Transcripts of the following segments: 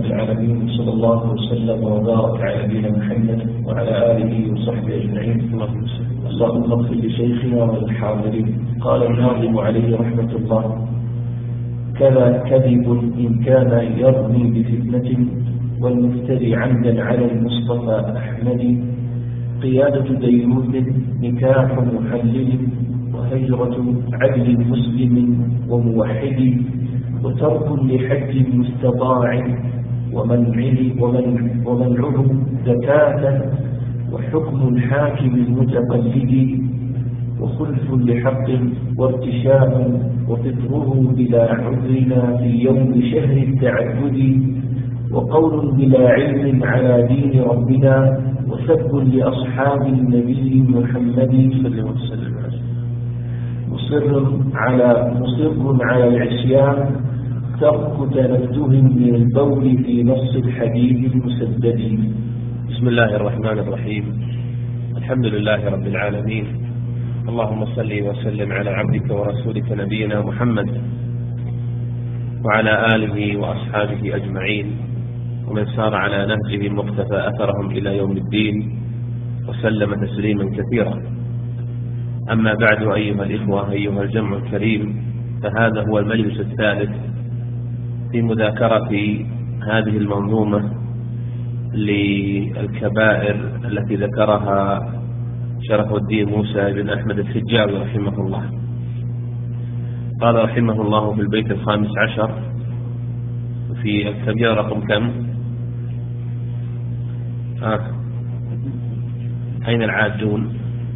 رب العالمين، صلى الله وسلم وبارك على نبينا محمد وعلى آله وصحبه أجمعين. اللهم اغفر لشيخنا وللحاضرين. قال الناظم عليه رحمة الله: كذا كذب إن كان يرمي بفتنة، والمفتري عمدا على المصطفى أحمد. قيادة ديوث نكاح محلل، وهجرة عدل مسلم وموحد، وترك لحج مستطاع ومنعه زكاة، وحكم الحاكم المتقلد، وخلف لحق وارتشاء، وفطره بلا عذرنا في يوم شهر التعبد، وقول بلا علم على دين ربنا، وسب لأصحاب النبي محمد صلى الله عليه وسلم. مصر على العصيان، ترك تنزه من البول في نص الحديث المسدد. بسم الله الرحمن الرحيم. الحمد لله رب العالمين، اللهم صل وسلم على عبدك ورسولك نبينا محمد وعلى آله وأصحابه أجمعين، ومن سار على نهجهم واقتفى أثرهم إلى يوم الدين، وسلم تسليما كثيرا. أما بعد، أيها الإخوة، أيها الجمع الكريم، فهذا هو المجلس الثالث في مذاكرة هذه المنظومة للكبائر التي ذكرها شرف الدين موسى بن أحمد الحجاوي رحمه الله. قال رحمه الله في البيت 15 في الكبيرة رقم كم؟ أين العادون؟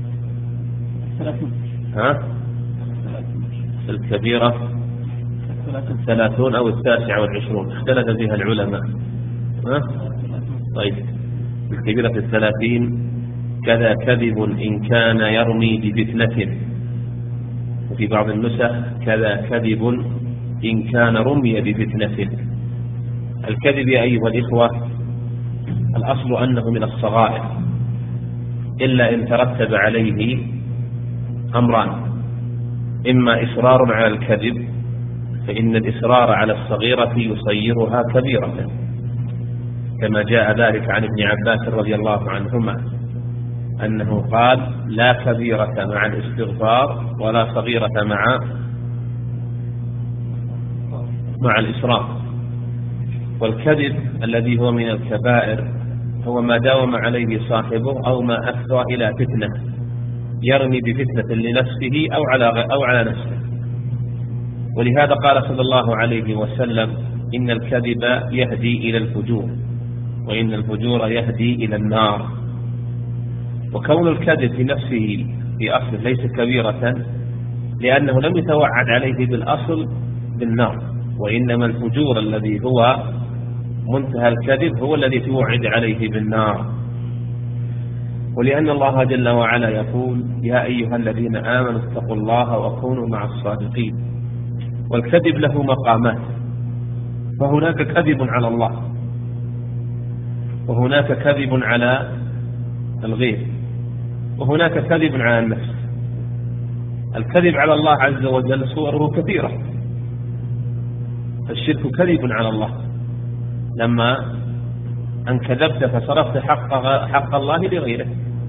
الكبيرة 30 أو 29، اختلف فيها العلماء. طيب، الكبيرة 30: كذا كذب إن كان يرمي بفتنة. وفي بعض النسخ: كذا كذب إن كان رمي بفتنة. الكذب يا أيها الإخوة الأصل أنه من الصغائر، إلا إن ترتب عليه أمران: إما إصرار على الكذب، فإن الإصرار على الصغيرة يصيرها كبيرة، كما جاء ذلك عن ابن عباس رضي الله عنهما أنه قال: لا كبيرة مع الاستغفار ولا صغيرة مع الإصرار. والكذب الذي هو من الكبائر هو ما داوم عليه صاحبه أو ما أفضى إلى فتنة، يرمي بفتنة لنفسه أو على نفسه. ولهذا قال صلى الله عليه وسلم: إن الكذب يهدي إلى الفجور، وإن الفجور يهدي إلى النار. وكون الكذب في نفسه في أصل ليس كبيرة، لأنه لم يتوعد عليه بالأصل بالنار، وإنما الفجور الذي هو منتهى الكذب هو الذي توعد عليه بالنار. ولأن الله جل وعلا يقول: يا أيها الذين آمنوا اتقوا الله وكونوا مع الصادقين. والكذب له مقامات، فهناك كذب على الله، وهناك كذب على الغير، وهناك كذب على النفس. الكذب على الله عز وجل صوره كثيرة. الشرك كذب على الله، لما أن كذبت فصرفت حق الله لغيره.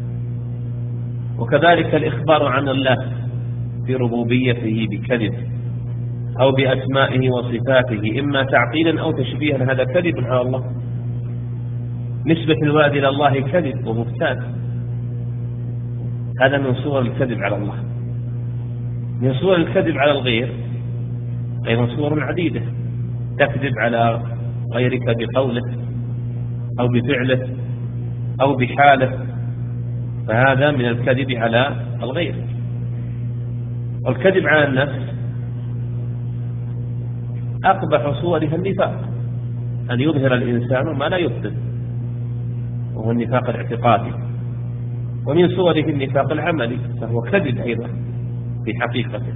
وكذلك الإخبار عن الله بربوبيته بكذب، أو بأسمائه وصفاته، إما تعطيلا أو تشبيها، هذا كذب على الله. نسبة الولد إلى الله كذب وبهتان، هذا من صور الكذب على الله. من صور الكذب على الغير أيضا صور عديدة: تكذب على غيرك بقوله أو بفعله أو بحاله، فهذا من الكذب على الغير. والكذب على النفس أقبح صورها النفاق، أن يظهر الإنسان ما لا يبطن، وهو النفاق الاعتقادي. ومن صوره النفاق العملي، فهو كذب أيضا في حقيقته.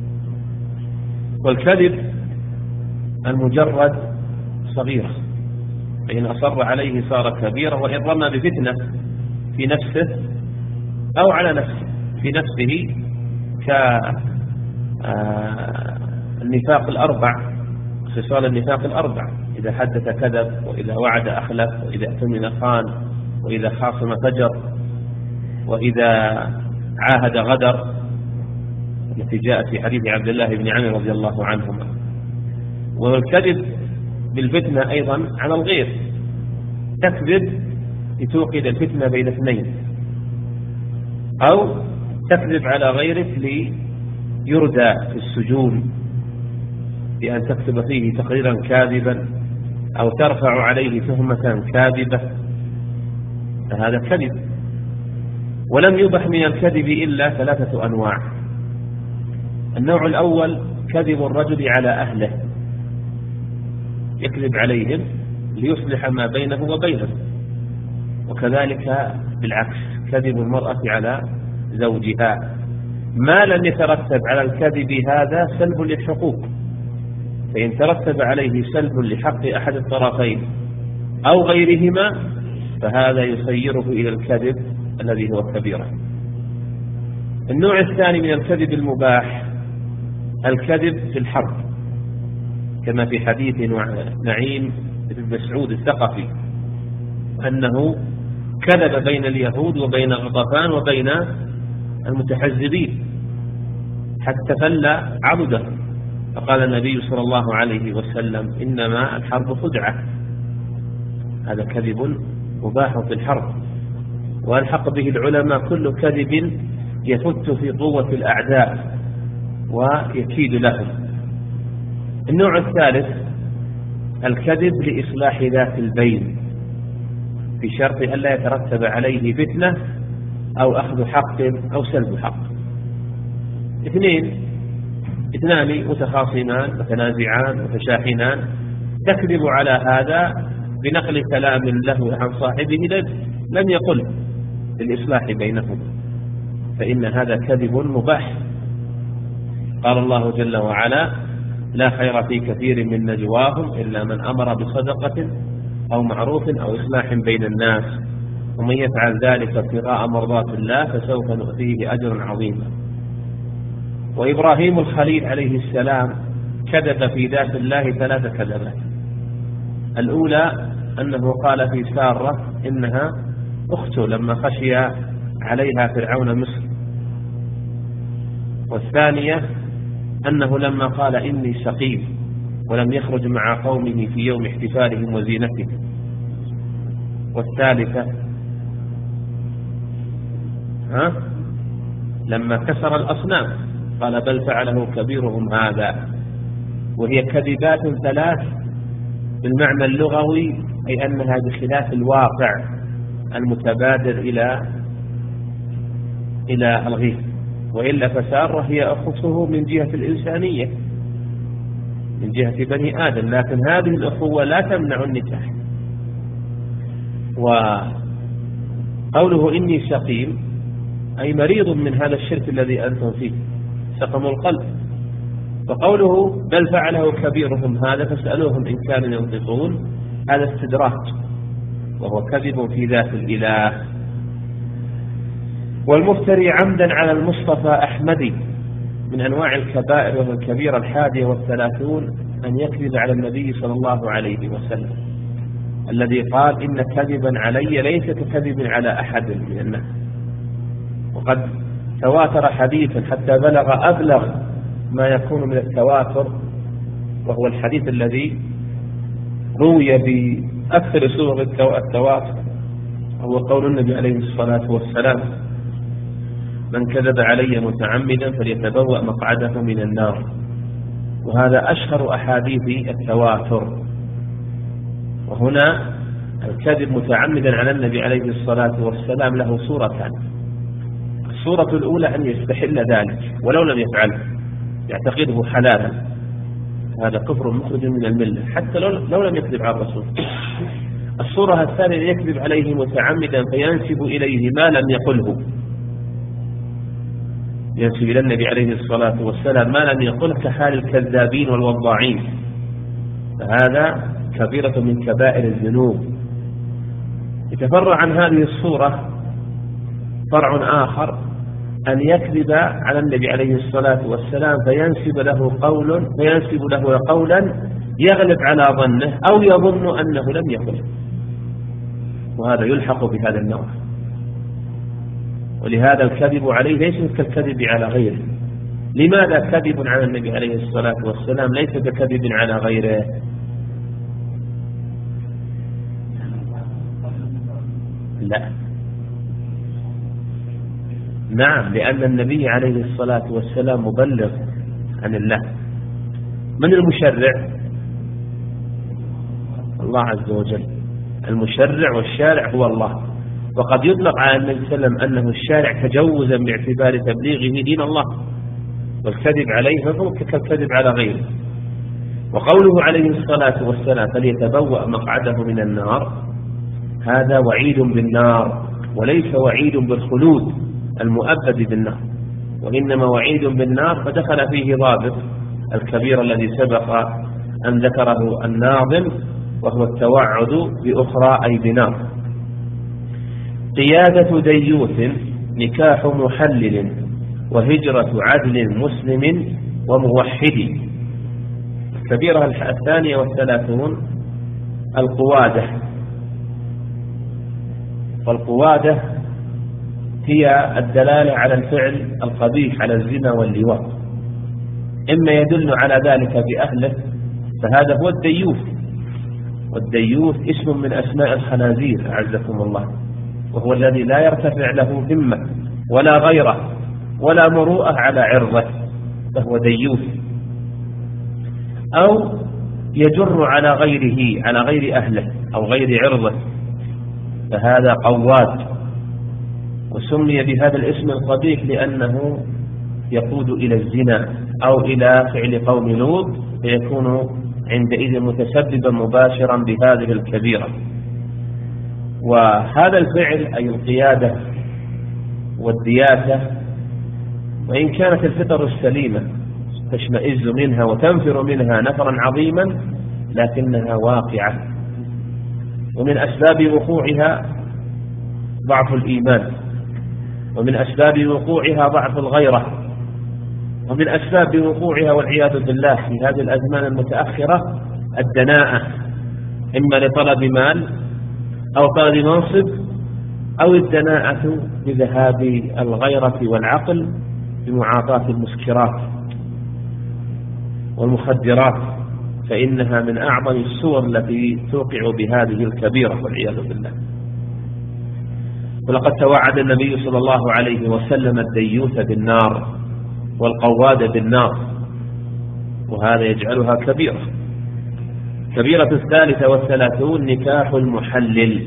والكذب المجرد صغيرة، فإن أصر عليه صار كبيرة، وإن رمى بفتنة في نفسه أو على نفسه في نفسه كالنفاق الأربع، خصال النفاق الأربع، إذا حدث كذب، وإذا وعد أخلف، وإذا اؤتمن خان، وإذا خاصم فجر، وإذا عاهد غدر، التي جاءت في حديث عبد الله بن عمرو رضي الله عنهما. والكذب بالفتنة أيضا على الغير، تكذب لتوقد الفتنة بين اثنين، أو تكذب على غيرك ليردى في السجون بأن تكتب فيه تقريرا كاذبا، أو ترفع عليه تهمة كاذبة، فهذا كذب. ولم يبح من الكذب إلا 3 أنواع. النوع الأول كذب الرجل على أهله، يكذب عليهم ليصلح ما بينه وبينهم، وكذلك بالعكس كذب المرأة على زوجها، ما لم يترتب على الكذب هذا سلب للحقوق، فإن ترتب عليه سلب لحق أحد الطرفين أو غيرهما فهذا يسيره إلى الكذب الذي هو كبيرة. النوع الثاني من الكذب المباح الكذب في الحرب، كما في حديث نعيم بن مسعود الثقفي أنه كذب بين اليهود وبين غطفان وبين المتحزبين حتى فل عضده، فقال النبي صلى الله عليه وسلم إنما الحرب خدعة. هذا كذب مباح في الحرب، والحق به العلماء كل كذب يفت في قوة الأعداء ويكيد لهم. النوع الثالث الكذب لإصلاح ذات البين بشرط ألا يترتب عليه فتنة أو أخذ حق أو سلب حق. اثنان متخاصمان متنازعان متشاحنان، تكذب على هذا بنقل كلام له عن صاحبه لم يقل للإصلاح بينهم، فإن هذا كذب مباح. قال الله جل وعلا لا خير في كثير من نجواهم إلا من أمر بصدقة أو معروف أو إصلاح بين الناس، ومن يفعل ذلك ابتغاء مرضات الله فسوف نؤتيه أجرا عظيما. وإبراهيم الخليل عليه السلام كذب في ذات الله 3 كذبات. الأولى أنه قال في سارة إنها أخته لما خشي عليها فرعون مصر. والثانية أنه لما قال إني سقيم ولم يخرج مع قومه في يوم احتفالهم وزينتهم. والثالثة لما كسر الأصنام قال بل فعله كبيرهم هذا. وهي كذبات 3 بالمعنى اللغوي، أي أنها بخلاف الواقع المتبادر إلى الغيب، وإلا فسارة هي أخته من جهة الإنسانية من جهة بني آدم، لكن هذه الأخوة لا تمنع النكاح. وقوله إني سقيم أي مريض من هذا الشرك الذي أنتم فيه، سقم القلب. فقوله بل فعله كبيرهم هذا فاسألوهم إن كانوا ينطقون، هذا استدراج وهو كذب في ذات الإله. والمفتري عمدا على المصطفى أحمدي من أنواع الكبائر، وهو الكبيرة 31 أن يكذب على النبي صلى الله عليه وسلم الذي قال إن كذبا علي ليس ككذب على أحد من الناس. وقد تواتر حديثا حتى بلغ أبلغ ما يكون من التواتر، وهو الحديث الذي روي بأكثر صور التواتر، هو قول النبي عليه الصلاة والسلام من كذب علي متعمدا فليتبوأ مقعده من النار. وهذا أشهر أحاديث التواتر. وهنا الكذب متعمدا على النبي عليه الصلاة والسلام له صورتان. الصورة الأولى أن يستحل ذلك ولو لم يفعله، يعتقده حلالا، هذا كفر مخرج من الملة حتى لو لم يكذب على الرسول. الصورة الثانية يكذب عليه متعمدا فينسب إليه ما لم يقله، ينسب إلى النبي عليه الصلاة والسلام ما لم يقله كحال الكذابين والوضاعين، فهذا كبيرة من كبائر الذنوب. يتفرع عن هذه الصورة فرع آخر أن يكذب على النبي عليه الصلاة والسلام فينسب له قولا يغلب على ظنه أو يظن أنه لم يقل، وهذا يلحق بهذا النوع. ولهذا الكذب عليه ليس كالكذب على غيره. لماذا كذب على النبي عليه الصلاة والسلام ليس ككذب على غيره؟ لا، نعم، لأن النبي عليه الصلاة والسلام مبلغ عن الله. من المشرع؟ الله عز وجل. المشرع والشارع هو الله. وقد يطلق على النبي صلى الله عليه وسلم أنه الشارع تجوزا باعتبار تبليغه دين الله، والكذب عليه هو كالكذب على غيره. وقوله عليه الصلاة والسلام فليتبوأ مقعده من النار، هذا وعيد بالنار وليس وعيد بالخلود المؤبد بالنار، وإنما وعيد بالنار فدخل فيه ضابط الكبير الذي سبق أن ذكره الناظم، وهو التوعد بأخرى أي بنار. قيادة ديوث نكاح محلل وهجرة عدل مسلم وموحد. الكبيرة 32 القوادة. والقوادة هي الدلالة على الفعل القبيح، على الزنا واللواط، إما يدل على ذلك بأهله فهذا هو الديوث. والديوث اسم من أسماء الخنازير أعزكم الله، وهو الذي لا يرتفع له همة ولا غيره ولا مروءة على عرضه، فهو ديوث. أو يجر على غيره، على غير أهله أو غير عرضه، فهذا قواد. وسمي بهذا الاسم القبيح لأنه يقود إلى الزنا أو إلى فعل قوم لوط، فيكون عندئذ متسببا مباشرا بهذه الكبيرة. وهذا الفعل أي القيادة والدياسة، وإن كانت الفطر السليمة تشمئز منها وتنفر منها نفرا عظيما، لكنها واقعة. ومن أسباب وقوعها ضعف الإيمان، ومن أسباب وقوعها ضعف الغيرة، ومن أسباب وقوعها والعياذ بالله في هذه الأزمان المتأخرة الدناءة، إما لطلب مال أو طلب منصب، أو الدناءة بذهاب الغيرة والعقل بمعاطاة المسكرات والمخدرات، فإنها من أعظم الصور التي توقع بهذه الكبيرة والعياذ بالله. ولقد توعد النبي صلى الله عليه وسلم الديوث بالنار والقواد بالنار، وهذا يجعلها كبيرة. كبيرة 33 نكاح المحلل.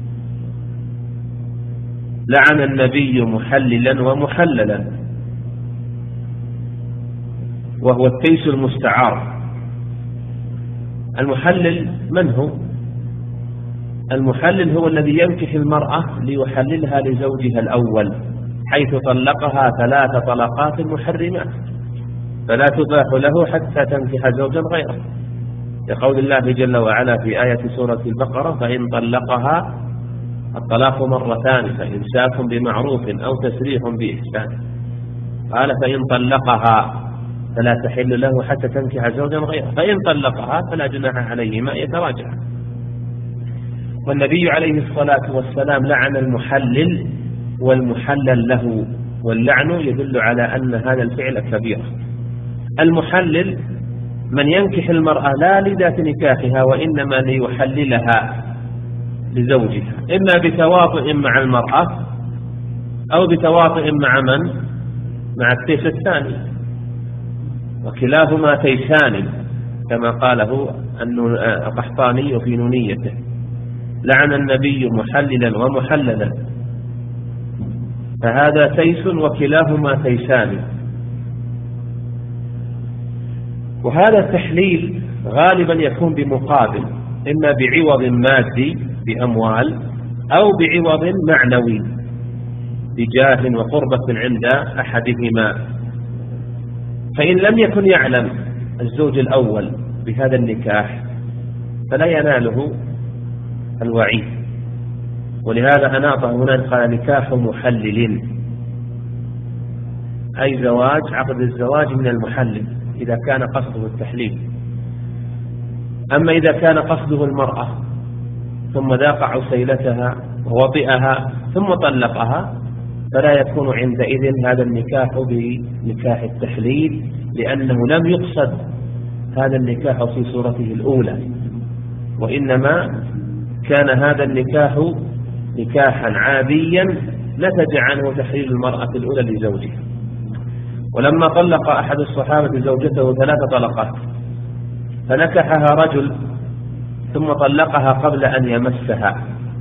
لعن النبي محللا ومحللا، وهو التيس المستعار. المحلل من هو؟ المحلل هو الذي ينكح المرأة ليحللها لزوجها الأول، حيث طلقها 3 طلقات محرمات، فلا تباح له حتى تنكح زوجا غيره، لقول الله جل وعلا في آية سورة البقرة فإن طلقها، الطلاق مرتان، فإمساك بمعروف أو تسريح بإحسان. قال فإن طلقها فلا تحل له حتى تنكح زوجا غيره، فإن طلقها فلا جناح عليهما يتراجع. والنبي عليه الصلاة والسلام لعن المحلل والمحلل له، واللعن يدل على أن هذا الفعل كبير. المحلل من ينكح المرأة لا لذات نكاحها، وإنما ليحللها لزوجها، إما بتواطؤ مع المرأة أو بتواطؤ مع من؟ مع التيس الثاني، وكلاهما تيسان كما قاله القحطاني في نونيته. لعن النبي محللا ومحللا، فهذا تيس وكلاهما تيسان. وهذا التحليل غالبا يكون بمقابل، إما بعوض مادي بأموال، أو بعوض معنوي بجاه وقربة عند أحدهما. فإن لم يكن يعلم الزوج الأول بهذا النكاح فلا يناله الوعيد. ولهذا أناط هنا قال نكاح محلل، أي زواج، عقد الزواج من المحلل إذا كان قصده التحليل. أما إذا كان قصده المرأة ثم ذاق عسيلتها ووطئها ثم طلقها فلا يكون عندئذ هذا النكاح بنكاح التحليل، لأنه لم يقصد هذا النكاح في صورته الأولى، وإنما كان هذا النكاح نكاحا عاديا نتج عنه تحليل المرأة الأولى لزوجها. ولما طلق أحد الصحابة زوجته 3 طلقات فنكحها رجل ثم طلقها قبل أن يمسها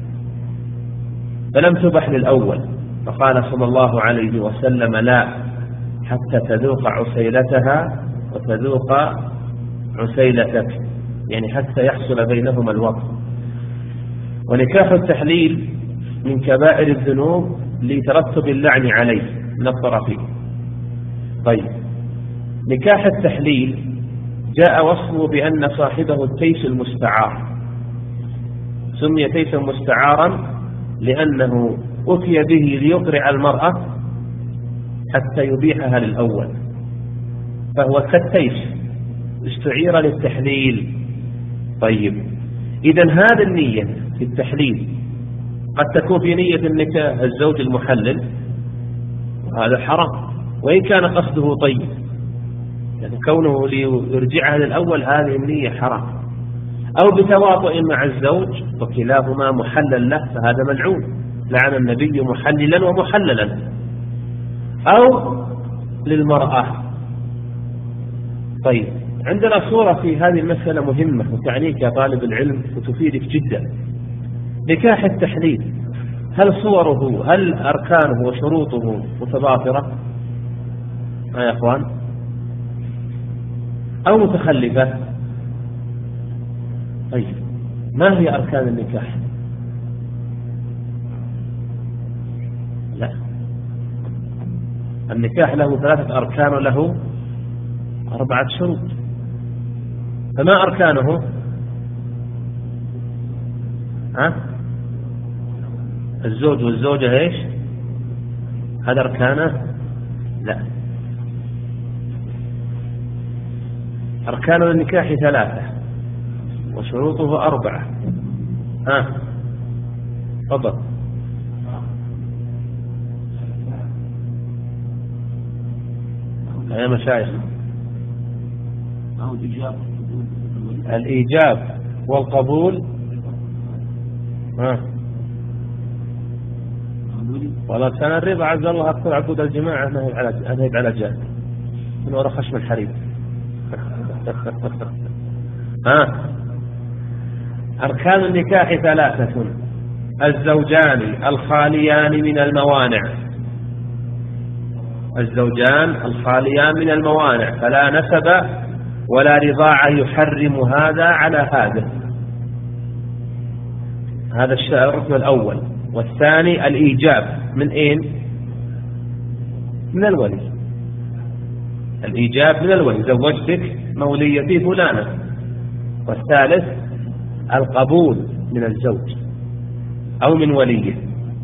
فلم تبح للأول، فقال صلى الله عليه وسلم: لا، حتى تذوق عسيلتها وتذوق عسيلتك، يعني حتى يحصل بينهما الوطء. ونكاح التحليل من كبائر الذنوب لترتب اللعن عليه من الطرفين. طيب، نكاح التحليل جاء وصفه بأن صاحبه التيس المستعار، سمي تيسا مستعارا لأنه أتي به ليقرع المرأة حتى يبيحها للأول، فهو كالتيس استعير للتحليل. طيب، إذن هذا النية في التحليل قد تكون في نية النكاح الزوج المحلل، وهذا حرام وإن كان قصده طيب، يعني كونه ليرجعها للأول هذه النية حرام، أو بتواطؤ مع الزوج وكلاهما محلل له فهذا ملعون، لعن النبي محللا ومحللا. أو للمرأة. طيب، عندنا صورة في هذه المسألة مهمة وتعنيك يا طالب العلم وتفيدك جدا. نكاح التحليل هل صوره، هل أركانه وشروطه متضافرة يا أخوان أو متخلفة؟ طيب، ما هي أركان النكاح؟ لا، النكاح له 3 أركان وله 4 شروط. فما أركانه؟ الزوج والزوجة ايش؟ هذا أركانه؟ لا، أركان النكاح 3 وشروطه 4. تفضل. يا مشايخ، الإيجاب والقبول. والله كان الربا عز الله أكثر عقود الجماعة أنهب على جاد من وراء خشم الحريم. أركان النكاح 3: الزوجان الخاليان من الموانع، الزوجان الخاليان من الموانع، فلا نسب ولا رضاعة يحرم هذا على هذا. هذا الركن الأول. والثاني الإيجاب من أين؟ من الولي. الإيجاب من الولي، زوجتك موليتي فلانة. والثالث القبول من الزوج أو من وليه.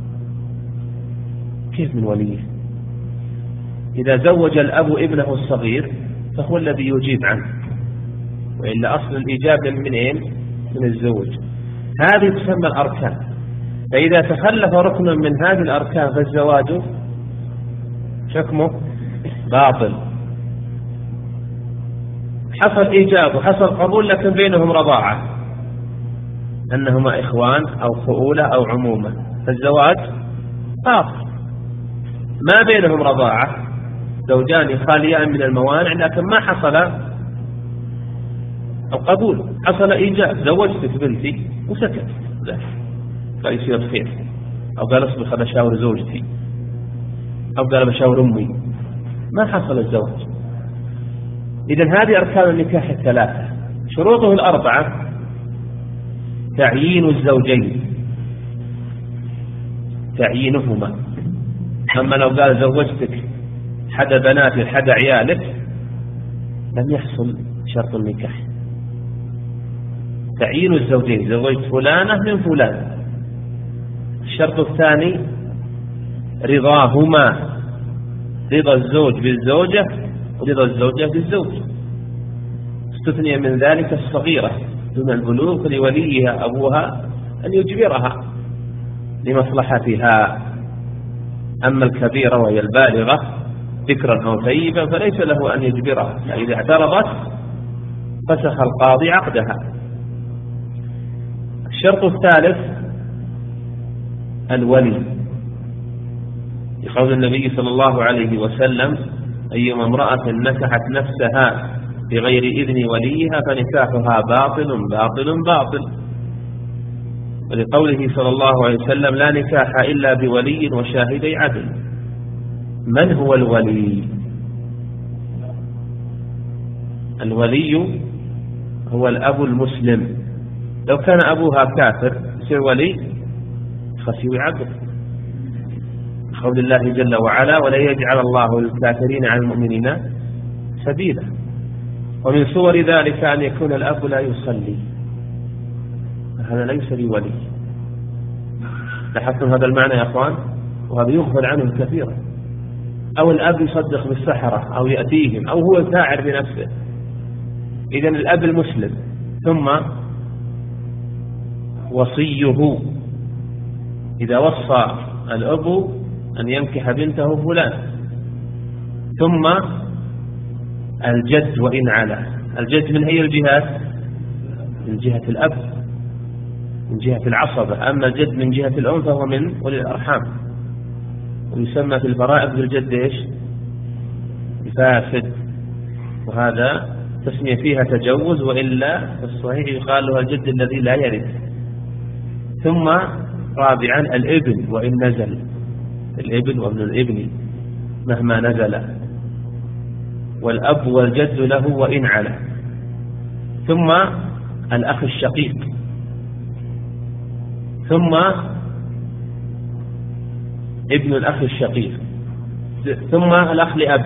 كيف من وليه؟ إذا زوج الأب ابنه الصغير فهو الذي يجيب عنه، وإلا أصل الإيجاب من أين؟ من الزوج. هذه تسمى الأركان. فإذا تخلف ركن من هذه الأركان فالزواج حكمه باطل. حصل إيجاب وحصل قبول لكن بينهم رضاعة، أنهما إخوان أو خؤولة أو عمومة، فالزواج باطل. ما بينهم رضاعة، زوجان خاليان من الموانع لكن ما حصل القبول، حصل إيجاب، زوجتك بنتي وسكت، لا فيصير خير، أو قال اصبر خذ أشاور زوجتي، أو قال بشاور أمي، ما حصل الزواج. إذن هذه أركان النكاح 3. شروطه 4: تعيين الزوجين، تعيينهما. أما لو قال زوجتك حدا بناتي حدا عيالك لم يحصل شرط النكاح. تعيين الزوجين، زوجت فلانة من فلان. الشرط الثاني رضاهما، رضا الزوج بالزوجة ورضا الزوجة بالزوج. استثني من ذلك الصغيرة دون البلوغ فلوليها أبوها أن يجبرها لمصلحتها. أما الكبيرة وهي البالغة ذكرا أو ثيبا فليس له أن يجبرها، فإذا اعترضت فسخ القاضي عقدها. الشرط الثالث الولي، لقول النبي صلى الله عليه وسلم: أيما امرأة نكحت نفسها بغير إذن وليها فنكاحها باطل باطل باطل. ولقوله صلى الله عليه وسلم: لا نكاح إلا بولي وشاهدي عدل. من هو الولي؟ الولي هو الأب المسلم. لو كان أبوها كافر يصير ولي خشي عدل، قول الله جل وعلا: ولا يجعل الله الكافرين على المؤمنين سبيلا. ومن صور ذلك أن يكون الأب لا يصلي، هذا ليس بولي. لاحظتم هذا المعنى يا أخوان؟ وهذا يغفل عنه كثيرا. أو الأب يصدق بالسحرة أو يأتيهم أو هو ساعر بنفسه. إذن الأب المسلم، ثم وصيه، إذا وصى الأب أن ينكح بنته فلان، ثم الجد وإن علا. الجد من أي الجهات؟ من جهة الأب، من جهة العصبة. أما الجد من جهة الأم فهو من ولي الأرحام، ويسمى في الفرائض بالجد إيش؟ فاسد، وهذا تسمية فيها تجوز، وإلا في الصحيح يقال له الجد الذي لا يرث. ثم رابعا الابن وإن نزل، الابن وابن الابن مهما نزل، والأب والجد له وإن علا. ثم الأخ الشقيق، ثم ابن الأخ الشقيق، ثم الأخ لأب.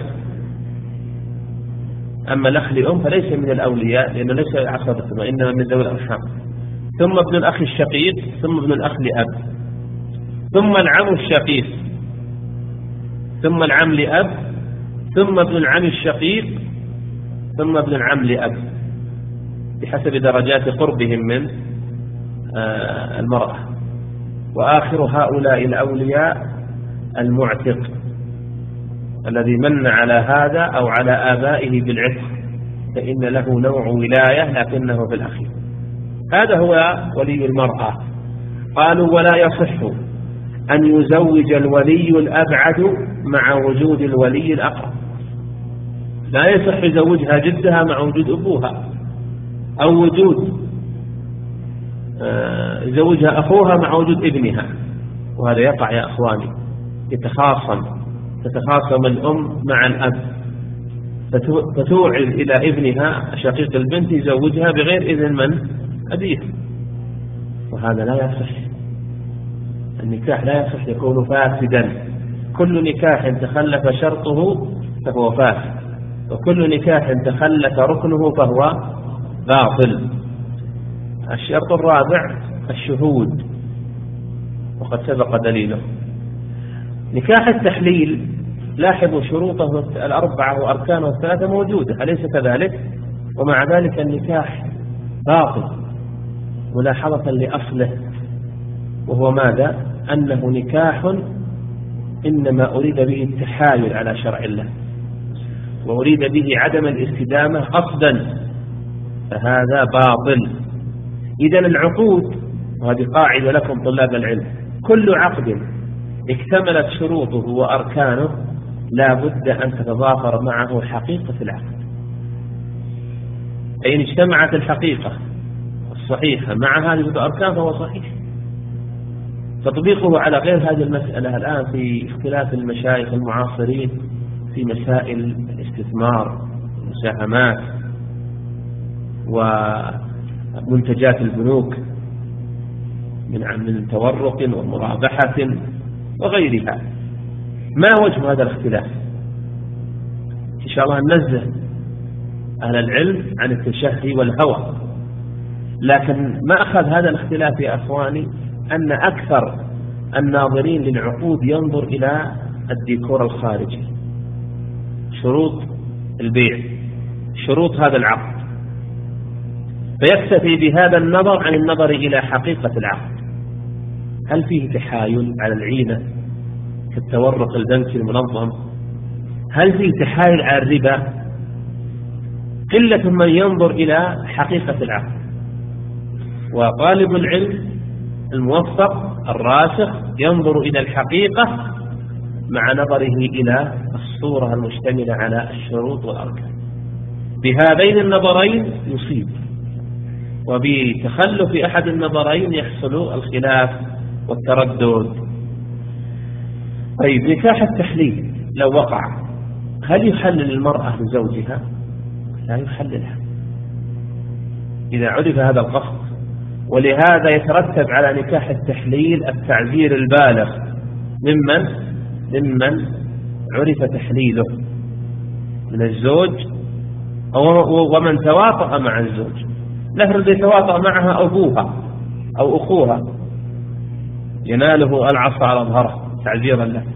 أما الأخ لأم فليس من الأولياء لأنه ليس عصبة وإنما من ذوي الأرحام. ثم ابن الأخ الشقيق، ثم ابن الأخ لأب، ثم العم الشقيق، ثم العم لأب، ثم ابن العم الشقيق، ثم ابن العم لأب، بحسب درجات قربهم من المرأة. وآخر هؤلاء الأولياء المعتق الذي من على هذا أو على آبائه بالعتق، فإن له نوع ولاية لكنه في الأخير. هذا هو ولي المرأة. قالوا: ولا يصح أن يزوج الولي الأبعد مع وجود الولي الأقرب. لا يصح يزوجها جدها مع وجود أبوها، أو وجود يزوجها أخوها مع وجود ابنها، وهذا يقع يا أخواني. تتخاصم الأم مع الأب، فتوعد إلى ابنها شقيق البنت يزوجها بغير إذن من أبيها، وهذا لا يصح. النكاح لا يصح، يكون فاسدا. كل نكاح تخلف شرطه فهو فاسد، وكل نكاح تخلف ركنه فهو باطل. الشرط الرابع الشهود، وقد سبق دليله. نكاح التحليل لاحظوا شروطه الأربعة وأركانه الثلاثة موجودة، أليس كذلك؟ ومع ذلك النكاح باطل ملاحظة لأصله، وهو ماذا؟ أنه نكاح إنما أريد به التحايل على شرع الله، وأريد به عدم الاستدامة قصدا، فهذا باطل. إذن العقود، وهذه قاعدة لكم طلاب العلم، كل عقد اكتملت شروطه وأركانه لا بد أن تتضافر معه حقيقة العقد. فإن اجتمعت الحقيقة الصحيحة مع هذه الأركان فهو صحيح. تطبيقه على غير هذه المسألة الآن في اختلاف المشايخ المعاصرين في مسائل الاستثمار والمساهمات ومنتجات البنوك من تورق ومرابحة وغيرها. ما وجه هذا الاختلاف؟ إن شاء الله ننزه أهل العلم عن التشهي والهوى، لكن ما أخذ هذا الاختلاف يا أخواني أن أكثر الناظرين للعقود ينظر إلى الديكور الخارجي، شروط البيع، شروط هذا العقد. فيكتفي بهذا النظر عن النظر إلى حقيقة العقد. هل فيه تحايل على العينة في التورق البنكي المنظم؟ هل فيه تحايل على الربا؟ قلة من ينظر إلى حقيقة العقد. وطالب العلم الموفق الراسخ ينظر إلى الحقيقة مع نظره إلى الصورة المشتملة على الشروط والأركان. بهذين النظرين يصيب، وبتخلف أحد النظرين يحصل الخلاف والتردد. طيب، نكاح التحليل لو وقع هل يحلل المرأة لزوجها؟ لا يحللها إذا عرف هذا القصد. ولهذا يترتب على نكاح التحليل التعزير البالغ ممن عرف تحليله من الزوج ومن تواطأ مع الزوج. نفرض يتواطأ معها أبوها أو أخوها يناله العصا على ظهره تعزيرا له.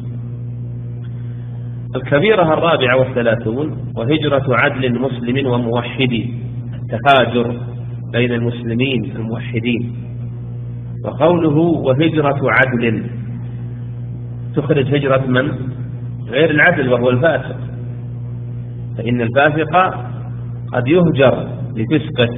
الكبيرة 34 وهجرة عدل مسلم وموحد، التهاجر بين المسلمين الموحدين. وقوله وهجرة عدل تخرج هجرة من؟ غير العدل وهو الفاسق، فإن الفاسق قد يهجر لفسقه،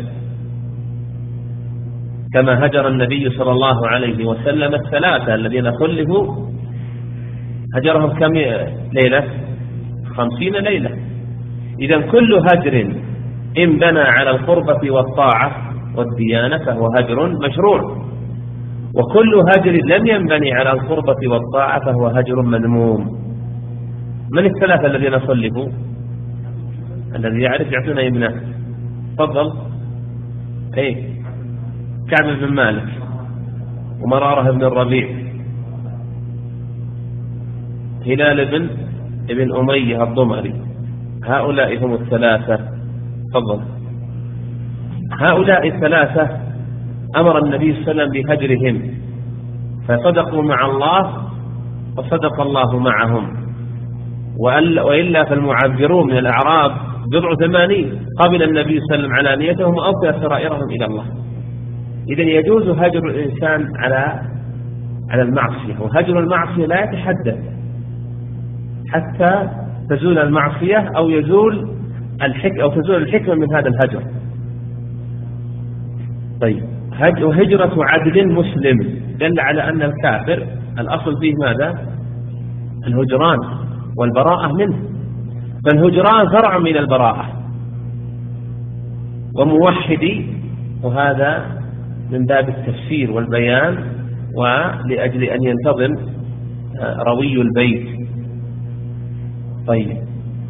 كما هجر النبي صلى الله عليه وسلم الثلاثة الذين خلفوا، هجرهم كم ليلة؟ 50 ليلة. إذن كل هجر إن بنى على القربة والطاعة والديانة فهو هجر مشروع، وكل هجر لم ينبني على القربة والطاعة فهو هجر مذموم. من الثلاثة الذين خلفوا؟ الذي يعرف يعطينا ابنه. تفضل. كعب بن مالك ومرارة بن الربيع، هلال بن أمية الضمري. هؤلاء هم الثلاثة. تفضل. هؤلاء الثلاثة أمر النبي صلى الله عليه وسلم بهجرهم، فصدقوا مع الله وصدق الله معهم. وإلا فالمعذرون من الأعراب 80 قبل النبي صلى الله عليه وسلم على نيتهم وأوفى سرائرهم إلى الله. إذن يجوز هجر الإنسان على المعصية، وهجر المعصية لا يتحدث حتى تزول المعصية أو تزول الحكمة من هذا الهجر. طيب، وهجرة عدل مسلم دل على أن الكافر الأصل فيه ماذا؟ الهجران والبراءة منه، فالهجران فرع من البراءة. وموحدي، وهذا من باب التفسير والبيان ولأجل أن ينتظم روي البيت. طيب،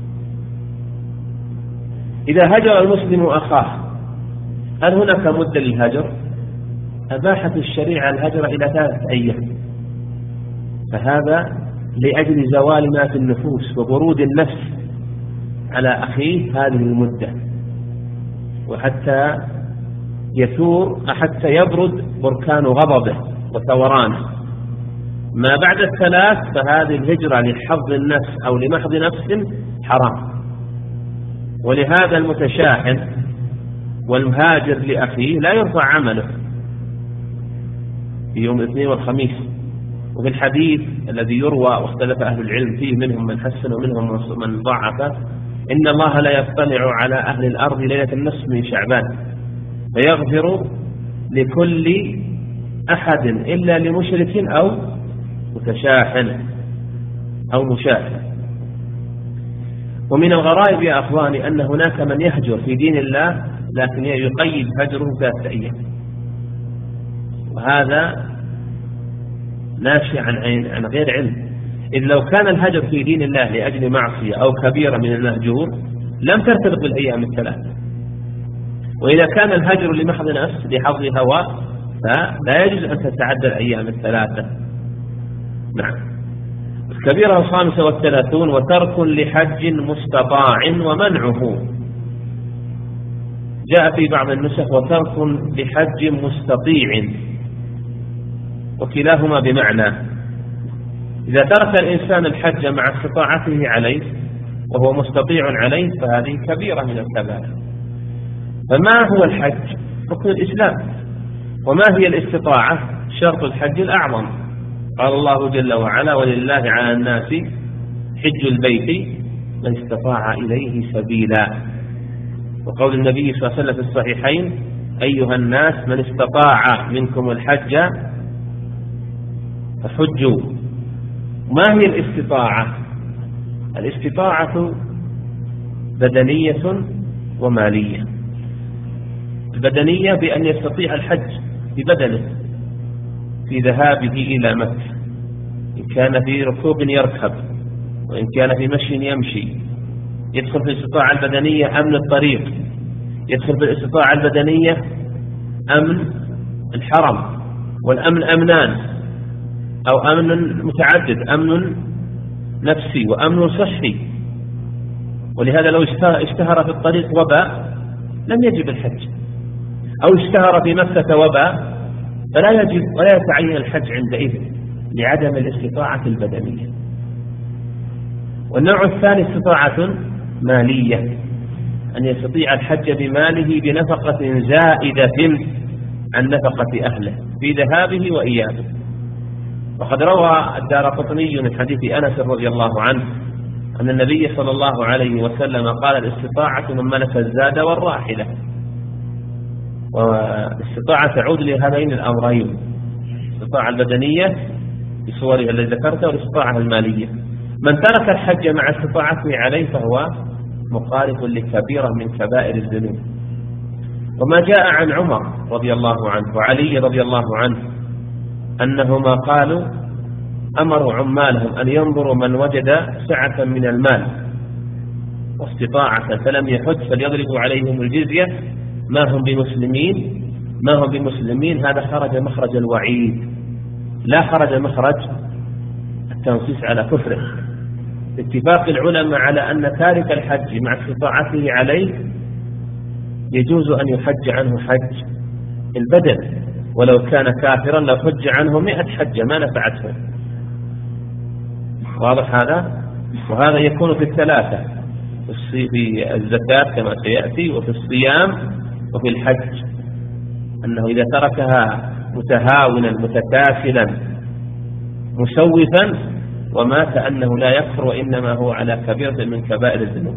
إذا هجر المسلم أخاه هل هناك مدة للهجر؟ أباحت الشريعة الهجر إلى 3 أيام، فهذا لأجل زوال ما في النفوس وبرود النفس على أخيه هذه المدة، وحتى يبرد بركان غضبه وثورانه. ما بعد 3 فهذه الهجرة لحظ النفس أو لمحض نفس حرام. ولهذا المتشاحن والمهاجر لأخيه لا يرفع عمله في يوم الاثنين والخميس. وفي الحديث الذي يروى واختلف أهل العلم فيه، منهم من حسن ومنهم من ضعف، إن الله لا يطلع على أهل الأرض ليلة النصف من شعبان فيغفر لكل أحد إلا لمشرك أو متشاحن أو مشاحن. ومن الغرائب يا أخواني أن هناك من يهجر في دين الله لكن يقيد هجره 3 أيام، وهذا ناشئ عن غير علم. إذ لو كان الهجر في دين الله لأجل معصية أو كبيرة من المهجور لم ترتبط بالأيام 3. وإذا كان الهجر لمحض نفس لحظ هواء فلا يجوز أن تتعدى الأيام 3. نعم. الكبيرة 35 وترك لحج مستطاع ومنعه. جاء في بعض النسخ وترك لحج مستطيع، وكلاهما بمعنى. إذا ترك الإنسان الحج مع استطاعته عليه وهو مستطيع عليه فهذه كبيرة من الكبائر. فما هو الحج؟ ركن الإسلام. وما هي الاستطاعة؟ شرط الحج الأعظم. قال الله جل وعلا: ولله على الناس حج البيت من استطاع إليه سبيلا. وقول النبي صلى الله عليه وسلم في الصحيحين: أيها الناس من استطاع منكم الحج فحجوا. ما هي الاستطاعة؟ الاستطاعة بدنية ومالية. البدنية بأن يستطيع الحج ببدنه في ذهابه إلى مكة، إن كان في ركوب يركب، وإن كان في مشي يمشي. يدخل في الاستطاعة البدنية أمن الطريق، يدخل في الاستطاعة البدنية أمن الحرم، والأمن أمنان أو أمن متعدد: أمن نفسي وأمن صحي. ولهذا لو اشتهر في الطريق وباء لم يجب الحج، أو اشتهر في مكة وباء فلا يجب ولا يتعين الحج عندئذ لعدم الاستطاعة البدنية. والنوع الثاني استطاعة مالية، أن يستطيع الحج بماله بنفقة زائدة عن نفقة أهله في ذهابه وإيابه. وقد روى الدارقطني من حديث أنس رضي الله عنه أن النبي صلى الله عليه وسلم قال: الاستطاعة من ملك الزاد والراحلة. والاستطاعة تعود لهذين الأمرين: الاستطاعة البدنية بصورها التي ذكرتها، والاستطاعة المالية. من ترك الحج مع استطاعته عليه فهو مخالف لكبيرة من كبائر الذنوب. وما جاء عن عمر رضي الله عنه وعلي رضي الله عنه أنهما قالوا: أمروا عمالهم أن ينظروا من وجد سعة من المال واستطاعة فلم يحج فليضربوا عليهم الجزية ما هم بمسلمين. هذا خرج مخرج الوعيد، لا خرج مخرج التنصيص على كفره. اتفاق العلماء على أن تارك الحج مع استطاعته عليه يجوز أن يحج عنه حج البدن، ولو كان كافرا لو حج عنه 100 حجة ما نفعته. واضح هذا؟ وهذا يكون في الثلاثة: في الزكاة كما سيأتي، وفي الصيام، وفي الحج. أنه إذا تركها متهاونا متكاسلا مسوفا ومات أنه لا يكفر، وإنما هو على كبيرة من كبائر الذنوب.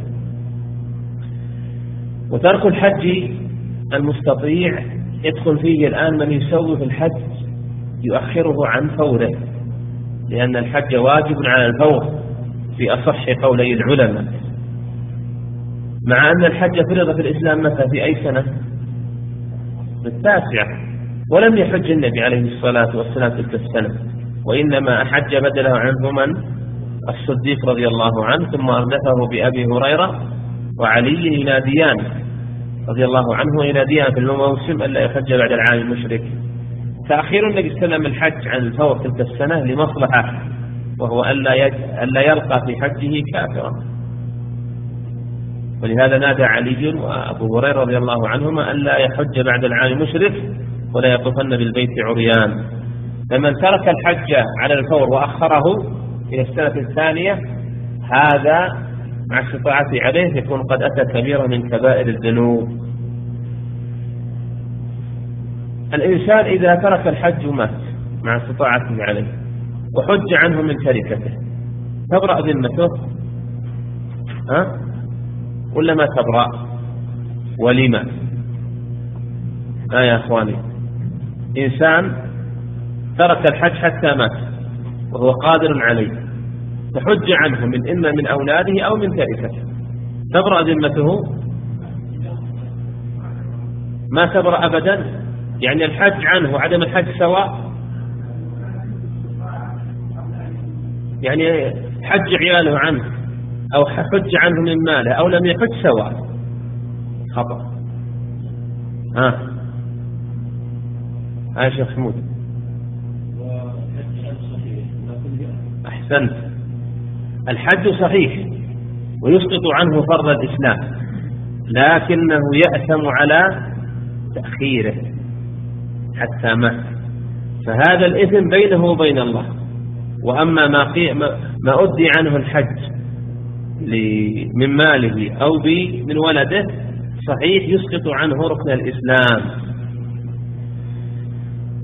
وترك الحج المستطيع يدخل فيه الآن من يسوف الحج يؤخره عن فوره، لأن الحج واجب على الفور في أصح قولي العلماء، مع أن الحج فرض في الإسلام متى؟ في أي سنة؟ بالتاسعة، ولم يحج النبي عليه الصلاة والسلام تلك السنة، وإنما أحج بدله عنه من؟ الصديق رضي الله عنه، ثم أردفه بأبي هريرة وعلي يناديان رضي الله عنه يناديان في الموسم ألا يحج بعد العام المشرك. تأخير النبي صلى الله عليه وسلم الحج عن الفور تلك السنة لمصلحة، وهو ألا يلقى في حجه كافرا. ولهذا نادى علي وأبو هريرة رضي الله عنهما ألا يحج بعد العام المشرك ولا يطوفن بالبيت عريان. فمن ترك الحج على الفور وأخره إلى السنة الثانية هذا مع استطاعته عليه يكون قد أتى كبيرا من كبائر الذنوب. الإنسان إذا ترك الحج ومات مع استطاعته عليه وحج عنه من تركته تبرأ ذمته ولا ما تبرأ؟ ولما؟ يا أخواني، إنسان ترك الحج حتى مات وهو قادر عليه تحج عنه إما من أولاده أو من تركته، تبرأ ذمته؟ ما تبرأ أبدا. يعني الحج عنه وعدم الحج سواء، يعني حج عياله عنه أو حج عنه من ماله أو لم يحج سواء، خطأ. شيخ حمود أحسنت. الحج صحيح ويسقط عنه فرض الإسلام، لكنه يأثم على تأخيره حتى مات، فهذا الإثم بينه وبين الله. وأما ما أدي عنه الحج من ماله أو من ولده صحيح يسقط عنه ركن الإسلام،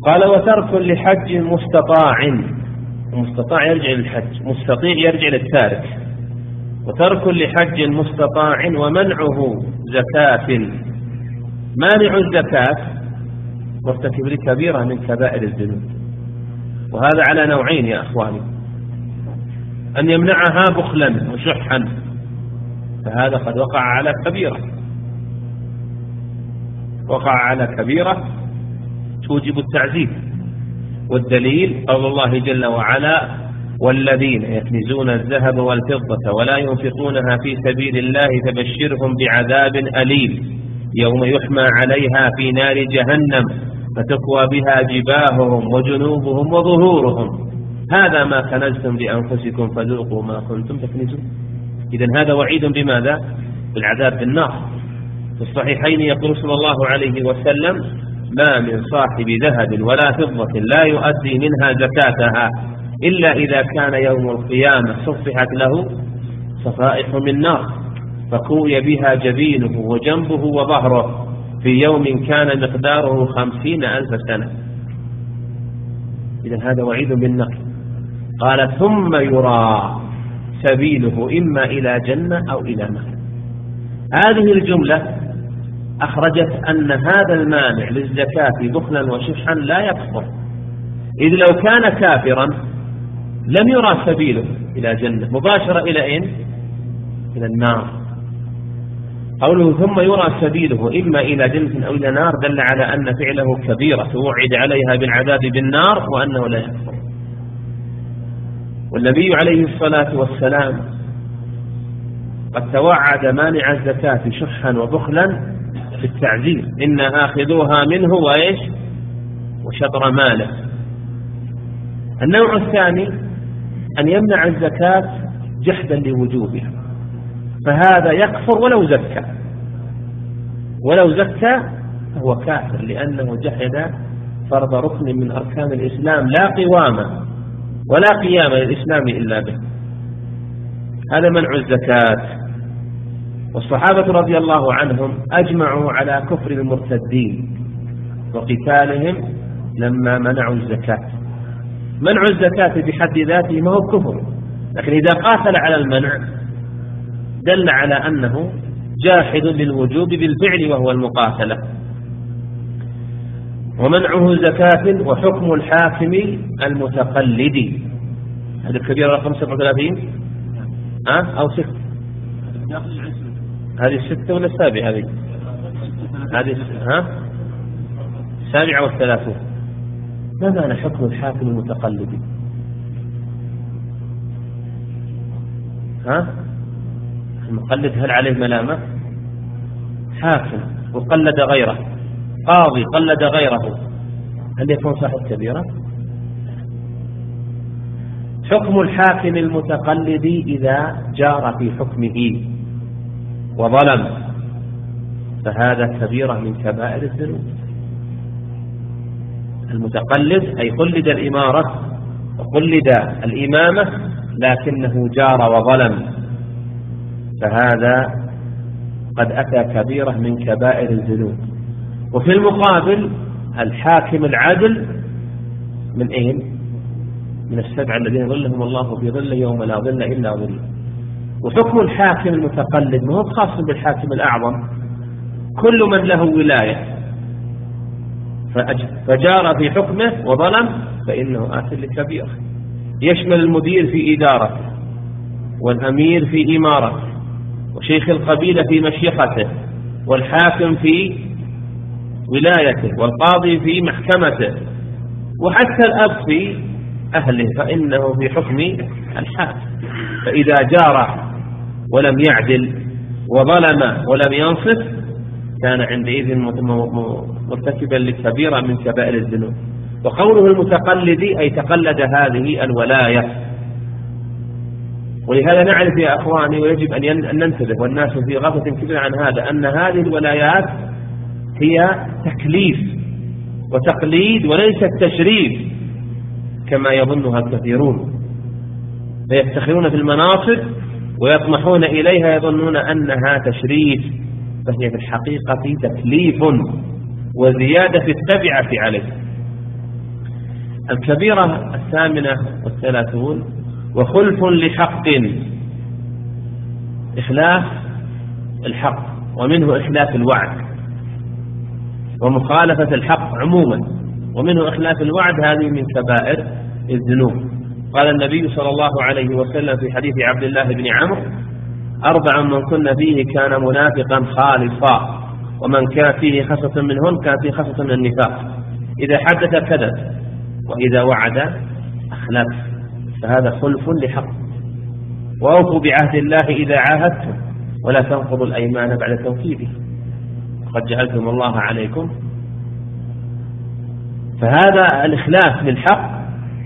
قال وترك لحج مستطاع، مستطاع يرجع للحج، مستطيع يرجع للتارك. وترك لحج مستطاع ومنعه زكاة، مانع الزكاة مرتكب لكبيرة من كبائر الذنوب. وهذا على نوعين يا أخواني، أن يمنعها بخلا وشحا، فهذا قد وقع على كبيرة، وقع على كبيرة توجب التعذيب. والدليل قول الله جل وعلا والذين يكنزون الذهب والفضة ولا ينفقونها في سبيل الله فبشرهم بعذاب أليم يوم يحمى عليها في نار جهنم فتكوى بها جباههم وجنوبهم وظهورهم هذا ما كنزتم لأنفسكم فذوقوا ما كنتم تكنزون. إذن هذا وعيد بماذا؟ بالعذاب بالنار. في الصحيحين يقول صلى الله عليه وسلم ما من صاحب ذهب ولا فضة لا يؤدي منها زكاتها إلا إذا كان يوم القيامة صفحت له صفائح من نار فكوي بها جبينه وجنبه وظهره في يوم كان مقداره 50,000 سنة. إذن هذا وعيد بالنار. قال ثم يرى سبيله إما إلى جنة أو إلى نار. هذه الجملة أخرجت أن هذا المانع للزكاة بخلا وشحا لا يكفر، إذ لو كان كافرا لم يرى سبيله إلى جنة مباشرة إلى أين؟ إلى النار. قوله ثم يرى سبيله إما إلى جنة أو إلى نار دل على أن فعله كبيرة وعد عليها بالعذاب بالنار وأنه لا يكفر. والنبي عليه الصلاة والسلام قد توعد مانع الزكاة شحا وبخلا في التعذيب إن آخذوها منه وإيش وشطر ماله. النوع الثاني أن يمنع الزكاة جحدا لوجوبها، فهذا يكفر ولو زكى فهو كافر لأنه جحد فرض ركن من أركان الإسلام لا قوام ولا قيام للإسلام إلا به. هذا منع الزكاة. والصحابة رضي الله عنهم أجمعوا على كفر المرتدين وقتالهم لما منعوا الزكاة. منع الزكاة بحد ذاته ما هو كفر، لكن إذا قاتل على المنع دل على أنه جاحد للوجوب بالفعل وهو المقاتلة. ومنعه زكاة وحكم الحاكم المتقلد. هذه الكبيرة رقم 37 أو 6؟ هذه 6 ولا 7؟ هذه 37. ما معنى حكم الحاكم المتقلد؟ المقلد هل عليه ملامة؟ حاكم وقلد غيره، قاضي قلد غيره، هل يكون صاحب كبيرة؟ حكم الحاكم المتقلد إذا جار في حكمه وظلم فهذا كبيرة من كبائر الذنوب. المتقلد أي قلد الإمارة وقلد الإمامة لكنه جار وظلم فهذا قد أتى كبيرة من كبائر الذنوب. وفي المقابل الحاكم العدل من أين؟ من 7 الذين ظلهم الله في ظله يوم لا ظل إلا ظله. وحكم الحاكم المتقلد ما هو خاص بالحاكم الأعظم، كل من له ولاية فجار في حكمه وظلم فإنه آثم لكبيرة، يشمل المدير في إدارته والأمير في إمارته وشيخ القبيلة في مشيخته والحاكم في ولايته والقاضي في محكمته وحتى الأب في أهله فإنه في حكم الحاكم. فإذا جار ولم يعدل وظلم ولم ينصف كان عندئذ مرتكبا لكبيرة من كبائر الذنوب. وقوله المتقلد أي تقلد هذه الولاية. ولهذا نعرف يا أخواني ويجب أن ننتبه والناس في غفلة كبيرة عن هذا أن هذه الولايات هي تكليف وتقليد وليست تشريف كما يظنها الكثيرون، فيفتخرون في المناصب ويطمحون إليها يظنون أنها تشريف، فهي في الحقيقة تكليف وزيادة في التبعة عليه. الكبيرة 38 وخلف لحق، إخلاف الحق، ومنه إخلاف الوعد، ومخالفة الحق عموما، ومنه إخلاف الوعد. هذه من كبائر الذنوب. قال النبي صلى الله عليه وسلم في حديث عبد الله بن عمرو: 4 من كن فيه كان منافقا خالصا، ومن كان فيه خصلة منهن كان فيه خصلة من النفاق: إذا حدث كذب، وإذا وعد أخلف. فهذا خلف لحق. وأوفوا بعهد الله إذا عاهدتم، ولا تنقضوا الأيمان بعد توكيده، قد جعلتم الله عليكم. فهذا الإخلاف للحق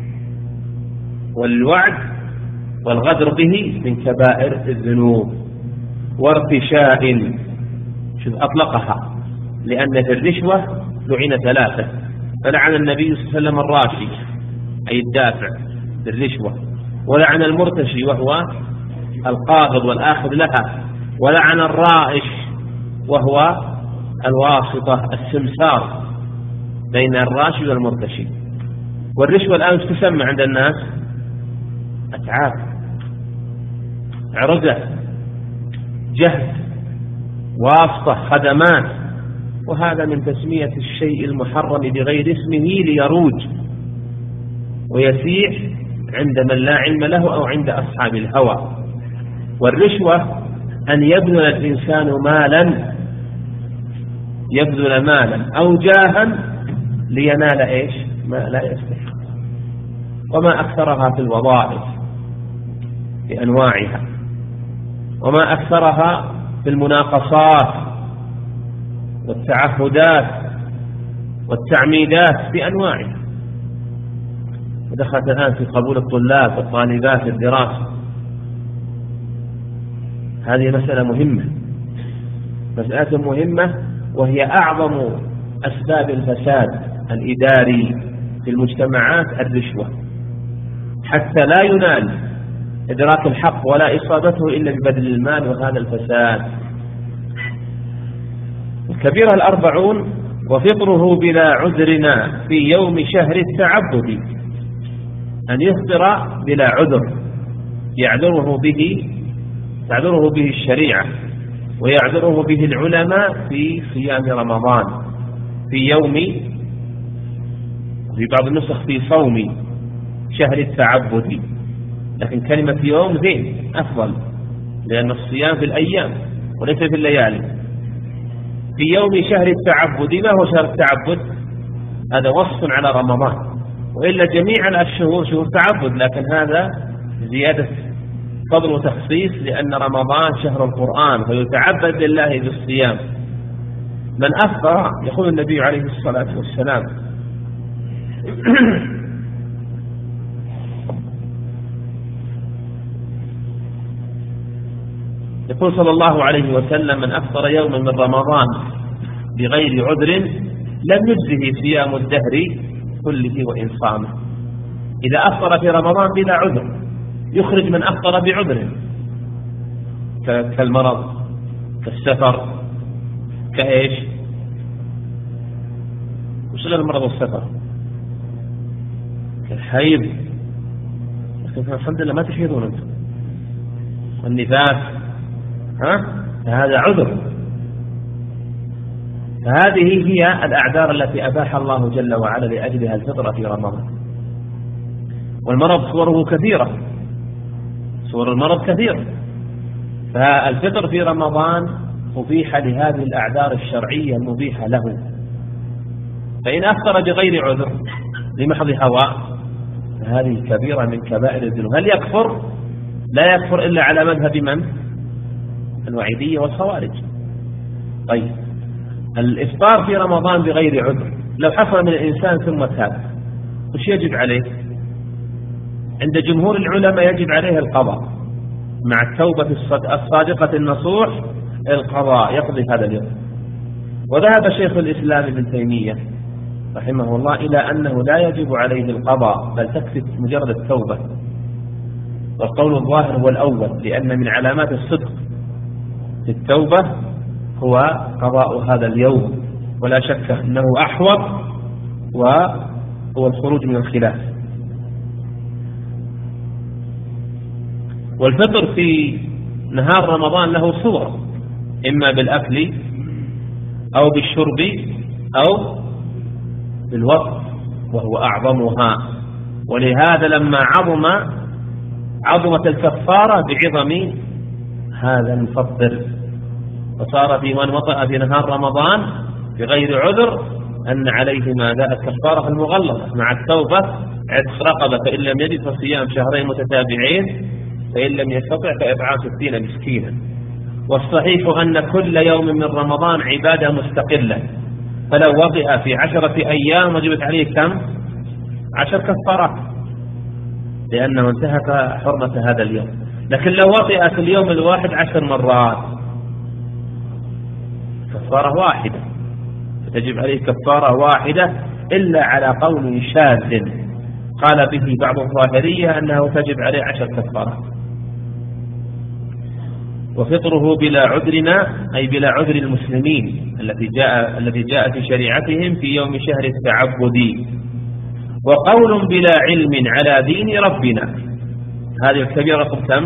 والوعد والغدر به من كبائر الذنوب. وارتشاء، شوف أطلقها، لأن في الرشوة لعن 3، فلعن النبي صلى الله عليه وسلم الراشي أي الدافع بالرشوة، ولعن المرتشي وهو القابض والآخذ لها، ولعن الرائش وهو الواسطة السمسار بين الراشي والمرتشي. والرشوة الآن تسمى عند الناس أتعاب، عرضة، جهد، واسطة، خدمات. وهذا من تسمية الشيء المحرم بغير اسمه ليروج ويسيح عند من لا علم له أو عند أصحاب الهوى. والرشوة أن يبذل الإنسان مالا أو جاها لينال إيش؟ ما لا يستحق. وما أكثرها في الوظائف بأنواعها، وما أكثرها في المناقصات والتعهدات والتعميدات بأنواعها. ودخلت الآن في قبول الطلاب والطالبات للدراسة. هذه مسألة مهمة، مسألة مهمة، وهي أعظم أسباب الفساد الإداري في المجتمعات الرشوة، حتى لا ينال إدراك الحق ولا إصابته إلا ببذل المال، وهذا الفساد. الكبيرة 40 وفطره بلا عذرنا في يوم شهر التعبد، أن يفطر بلا عذر تعذره به الشريعة ويعذره به العلماء في صيام رمضان، في يوم، في بعض النسخ في صوم شهر التعبد، لكن كلمة يوم زين أفضل، لأن الصيام في الأيام وليس في الليالي. في يوم شهر التعبد. ما هو شهر التعبد؟ هذا وصف على رمضان، وإلا جميع الشهور شهور تعبد، لكن هذا زيادة فضل وتخصيص، لأن رمضان شهر القرآن فيتعبد لله بالصيام. من أفطر، يقول النبي عليه الصلاة والسلام: يقول صلى الله عليه وسلم: من أفطر يوما من رمضان بغير عذر لم يجزه صيام الدهر كله وإن صامه. إذا أفطر في رمضان بلا عذر يخرج من أفطر بعذر، كالمرض، كالسفر، كإيش؟ وش غير المرض والسفر؟ كالحيض، الحمد لله ما تحيضون أنتم، والنفاس، فهذا عذر. فهذه هي الأعذار التي أباح الله جل وعلا لأجلها الفطر في رمضان. والمرض صوره كثيرة، صور المرض كثيرة، فالفطر في رمضان أبيح لهذه الأعذار الشرعية المبيحة له. فإن أفطر بغير عذر لمحض هواء فهذه كبيرة من كبائر الذنوب. هل يكفر؟ لا يكفر إلا على مذهب من؟ الوعيدية والخوارج. طيب، الإفطار في رمضان بغير عذر لو حصل من الإنسان ثم تاب، وش يجب عليه؟ عند جمهور العلماء يجب عليه القضاء مع التوبة الصادقة النصوح، القضاء يقضي هذا اليوم. وذهب شيخ الإسلام ابن تيمية رحمه الله إلى أنه لا يجب عليه القضاء، بل تكفي مجرد التوبة. والقول الظاهر هو الأول، لأن من علامات الصدق في التوبة هو قضاء هذا اليوم، ولا شك أنه أحوط هو الخروج من الخلاف. والفطر في نهار رمضان له صور، إما بالأكل أو بالشرب أو بالوقت، وهو أعظمها. ولهذا لما عظمت الكفارة بعظم هذا المفطر، وصار في من وطأ في نهار رمضان بغير عذر أن عليه ماذا؟ الكفارة المغلظة مع التوبة، عتق رقبة فإن لم يجد فصيام شهرين متتابعين، فإن لم يستطع فإطعام 60 مسكينا. والصحيح أن كل يوم من رمضان عبادة مستقلة، فلو وطئ في 10 أيام وجبت عليه كم؟ 10 كفارات، لأنه انتهك حرمة هذا اليوم. لكن لو وطئ في اليوم الواحد 10 مرات كفارة واحدة، فتجب عليه كفارة واحدة، إلا على قول شاذ قال به بعض الظاهرية أنه تجب عليه 10 كفارات. وفطره بلا عذرنا أي بلا عذر المسلمين الذي جاء في شريعتهم في يوم شهر التعبد. وقول بلا علم على دين ربنا، هذه الكبيرة رقم كم؟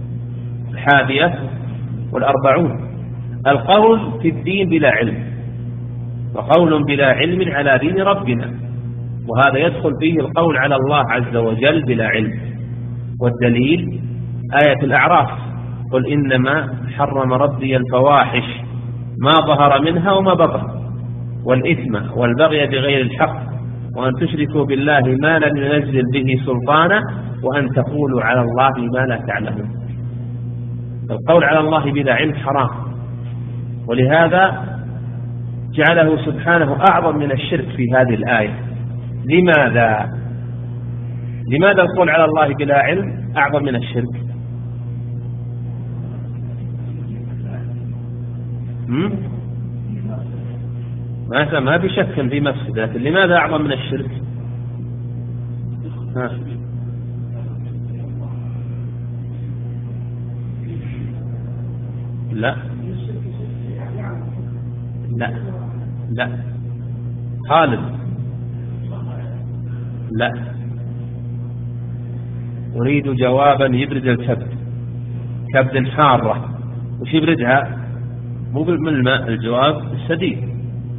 41. القول في الدين بلا علم، وقول بلا علم على دين ربنا، وهذا يدخل فيه القول على الله عز وجل بلا علم. والدليل آية الأعراف: قل إنما حرم ربي الفواحش ما ظهر منها وما بطن والإثم والبغي بغير الحق وأن تشركوا بالله ما لم ينزل به سلطانا وأن تقولوا على الله ما لا تعلمون. القول على الله بلا علم حرام، ولهذا جعله سبحانه أعظم من الشرك في هذه الآية. لماذا القول على الله بلا علم أعظم من الشرك؟ ما في شك في مفسد، لكن لماذا أعظم من الشرك؟ لا لا لا خالد، لا، أريد جوابا يبرد الكبد، كبد حارة، وش يبردها؟ مو بالماء، الجواب السديد.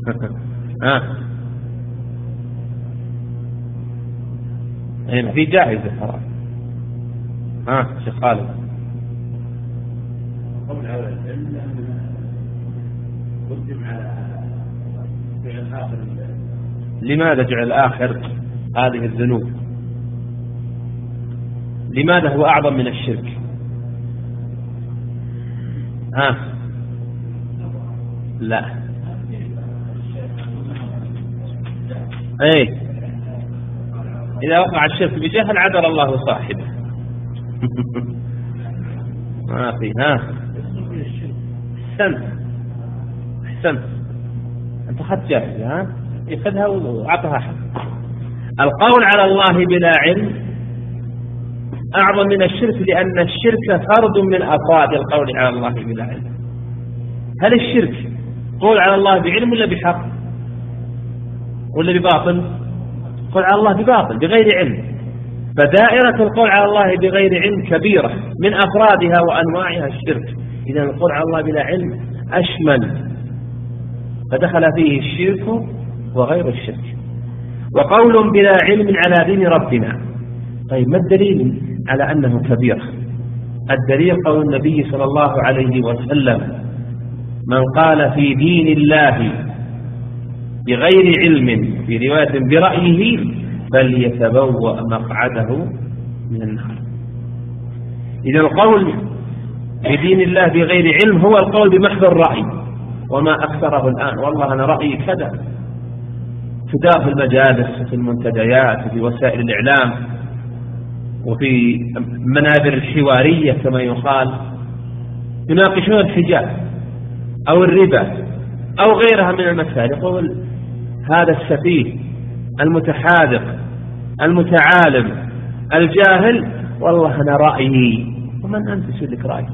هنا في جائزة حرام. شيخ خالد. لماذا جعل آخر هذه الذنوب؟ لماذا هو أعظم من الشرك؟ لا، إذا وقع الشرك بجهل عذر الله صاحبه. ما في. أحسنت، أنت أخذت جاهزة، يأخذها وعطها حق. القول على الله بلا علم أعظم من الشرك، لأن الشرك فرد من أفراد القول على الله بلا علم. هل الشرك قول على الله بعلم ولا بحق ولا بباطل؟ قول على الله بباطل بغير علم. فدائرة القول على الله بغير علم كبيرة، من أفرادها وأنواعها الشرك. إذا القول على الله بلا علم أشمل، فدخل فيه الشرك وغير الشرك. وقول بلا علم على دين ربنا. طيب، ما الدليل على أنه كبير؟ الدليل قول النبي صلى الله عليه وسلم: من قال في دين الله بغير علم، في رواية برأيه، فليتبوأ مقعده من النار. إذا القول في دين الله بغير علم هو القول بمحض الرأي، وما أكثره الآن. والله أنا رأيي كذا، تدار في المجالس وفي المنتديات وفي وسائل الإعلام وفي منابر الحوارية كما يقال، يناقشون الحجاب أو الربا أو غيرها من المسائل. يقول هذا السفيه المتحاذق المتعالم الجاهل، والله أنا رأيي. ومن أنت يصير لك رأي؟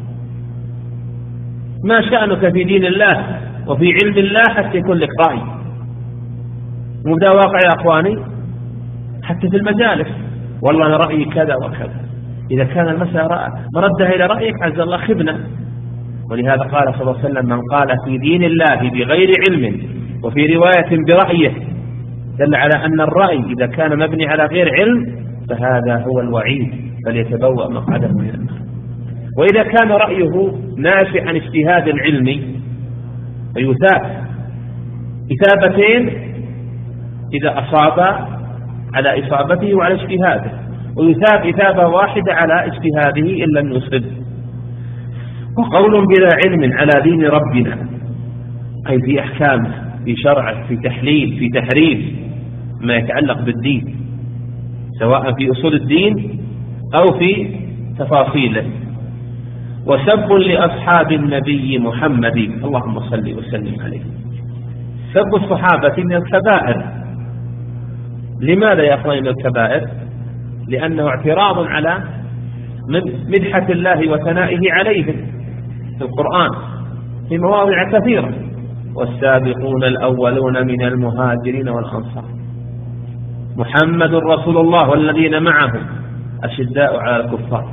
ما شأنك في دين الله وفي علم الله حتى يكون لك رأي؟ وده واقع يا أخواني. حتى في المجالس، والله أنا رأيي كذا وكذا. إذا كان المسألة مردها إلى رأيك عز الله خبنا. ولهذا قال صلى الله عليه وسلم: من قال في دين الله بغير علم، وفي رواية برأيه، دل على أن الرأي إذا كان مبني على غير علم فهذا هو الوعيد، فليتبوأ مقعده من النار. وإذا كان رأيه ناشئ عن اجتهاد علمي فيثاب إثابتين إذا أصاب على إصابته وعلى اجتهاده، ويثاب إثابة واحدة على اجتهاده إن لم يصب. وقول بلا علم على دين ربنا، أي في أحكامه، في شرعه، في تحليل، في تحريم ما يتعلق بالدين، سواء في أصول الدين أو في تفاصيله. وسب لأصحاب النبي محمد، اللهم صل وسلم عليه. سب الصحابة من الكبائر. لماذا يا أخواني من الكبائر؟ لأنه اعتراض على مدحة الله وثنائه عليهم في القرآن في مواضع كثيرة: والسابقون الأولون من المهاجرين والأنصار، محمد رسول الله والذين معه أشداء على الكفار،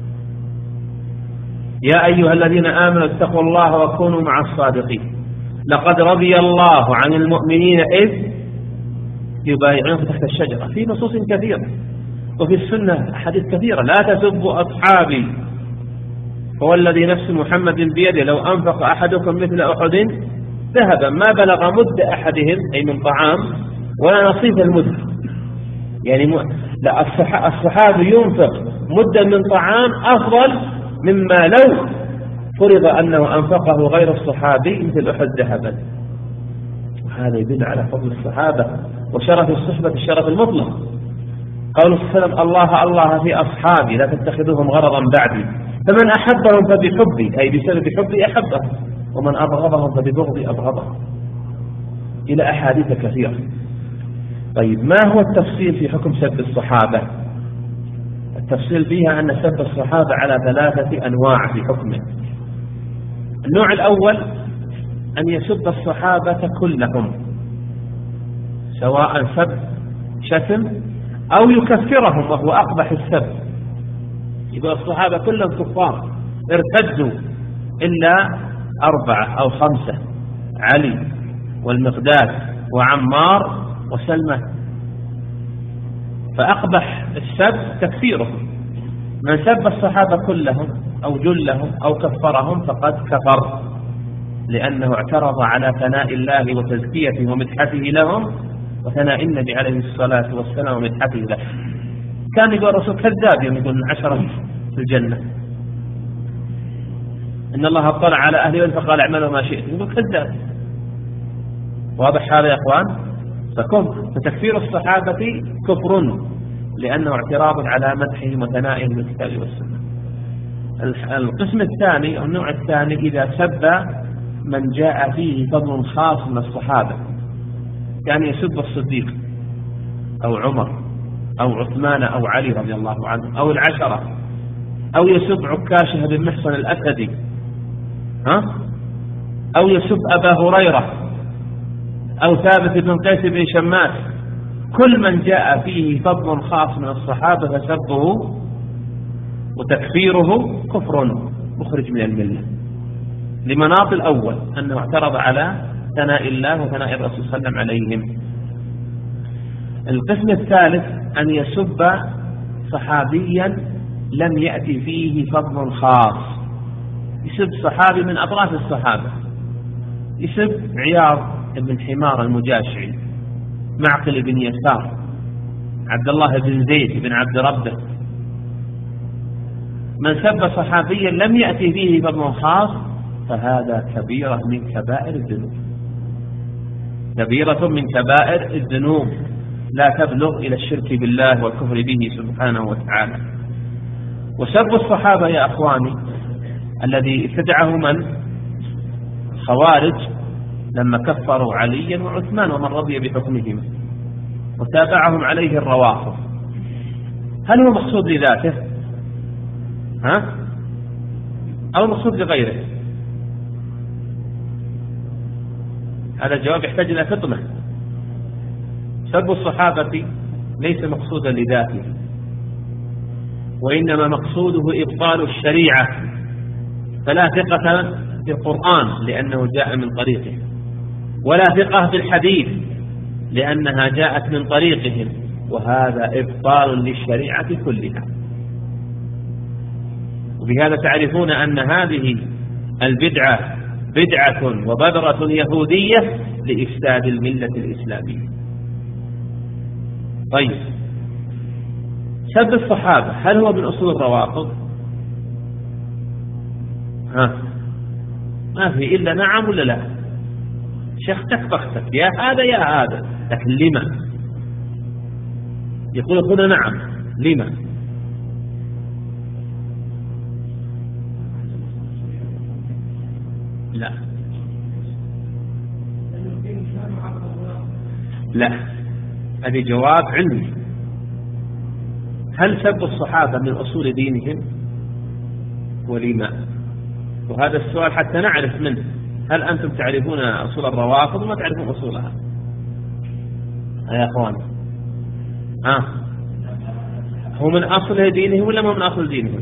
يا أيها الذين آمنوا اتقوا الله وكونوا مع الصادقين، لقد رضي الله عن المؤمنين إذ يبايعونك تحت الشجرة. في نصوص كثيرة، وفي السنة أحاديث كثيرة: لا تسبوا أصحابي فوالذي نفس محمد بيده لو أنفق أحدكم مثل أحد ذهبا ما بلغ مد أحدهم، أي من طعام، ولا نصيف المد. يعني لا، الصحابي ينفق مدا من طعام أفضل مما لو فرض أنه أنفقه غير الصحابي مثل أحد ذهبا. وهذا يدل على فضل الصحابة وشرف الصحبة الشرف المطلق. قول صلى الله عليه وسلم: الله الله في أصحابي لا تتخذوهم غرضا بعدي، فمن أحبهم فبحبي، أي بسبب حبي أحبهم، ومن أبغضهم فببغضي أبغضهم، إلى أحاديث كثيرة. طيب، ما هو التفصيل في حكم سب الصحابة؟ التفصيل فيها أن سب الصحابة على 3 أنواع في حكمه. النوع الأول أن يسب الصحابة كلهم، سواء سب شتم أو يكفرهم، وهو أقبح السب. يبقى الصحابة كلهم كفار ارتدوا إلا 4 أو 5: علي والمقداد وعمار وسلمان. فأقبح السب تكفيرهم. من سب الصحابة كلهم أو جلهم أو كفرهم فقد كفر، لأنه اعترض على ثناء الله وتزكيته ومدحته لهم، وثناء النبي عليه الصلاة والسلام ومدحته له. كان يقول الرسول كذاب يوم يقول 10 في الجنة، إن الله اطلع على أهل بدر فقال اعملوا ما شئتم، يقول كذاب. واضح هذا يا أخوان؟ فتكفير الصحابة كفر، لأنه اعتراض على مدحهم وثنائهم بالكتاب والسنة. القسم الثاني أو النوع الثاني إذا سب من جاء فيه فضل خاص من الصحابة، كان يسب الصديق أو عمر أو عثمان أو علي رضي الله عنه أو ال10، أو يسب عكاشة بن محصن الأسدي، أو يسب أبا هريرة أو ثابت بن قيس بن شماس. كل من جاء فيه فضل خاص من الصحابة فسبه وتكفيره كفر مخرج من الملة، لمناط الأول أنه اعترض على ثناء الله وثناء الرسول صلى الله عليه وسلم عليهم. القسم الثالث أن يسب صحابيا لم يأتي فيه فضل خاص، يسب صحابي من أطراف الصحابة، يسب عياض بن حمار المجاشعي، معقل بن يسار، عبد الله بن زيد بن عبد ربه. من سب صحابيا لم يأتي فيه فضل خاص فهذا كبيرة من كبائر الذنوب، كبيرة من كبائر الذنوب، لا تبلغ إلى الشرك بالله والكفر به سبحانه وتعالى. وسب الصحابة يا أخواني الذي ابتدعه من؟ خوارج، لما كفروا عليا وعثمان ومن رضي بحكمهم، وتابعهم عليه الروافض. هل هو مقصود لذاته أو مقصود لغيره؟ هذا الجواب يحتاج إلى فطنة. سب الصحابة ليس مقصودا لذاته، وإنما مقصوده إبطال الشريعة، فلا ثقة في القرآن لأنه جاء من طريقه، ولا ثقة في الحديث لأنها جاءت من طريقهم، وهذا إبطال للشريعة كلها. وبهذا تعرفون أن هذه البدعة بدعة وبذرة يهودية لإفساد الملة الإسلامية. طيب، سب الصحابة هل هو من أصول الروافض؟ ما في إلا نعم ولا لا؟ شختك بختك يا هذا يا هذا، لكن لما؟ يقول هنا نعم، لما؟ لا لا، هذه جواب علمي. هل سب الصحابة من أصول دينهم ولما؟ وهذا السؤال حتى نعرف منه هل أنتم تعرفون أصول الروافض وما تعرفون أصولها يا أخوان؟ هو من أصل دينهم ولا ما من أصل دينهم؟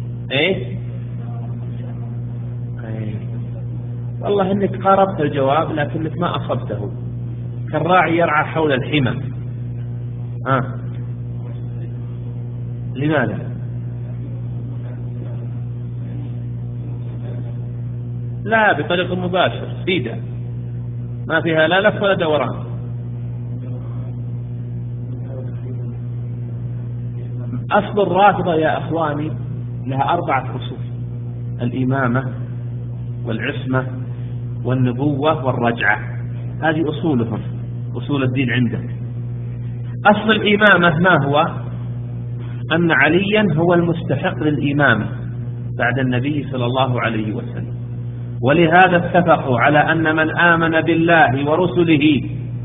والله إنك قاربت الجواب لكنك ما أصبته، كالراعي يرعى حول الحمى. لماذا؟ لا، بطريق مباشر سيدة، ما فيها لا لف ولا دوران. أصل الرافضة يا أخواني لها 4 فصول: الإمامة والعصمة والنبوة والرجعة. هذه أصولهم، أصول الدين عندهم. أصل الإمامة ما هو؟ أن عليا هو المستحق للإمامة بعد النبي صلى الله عليه وسلم، ولهذا اتفقوا على أن من آمن بالله ورسله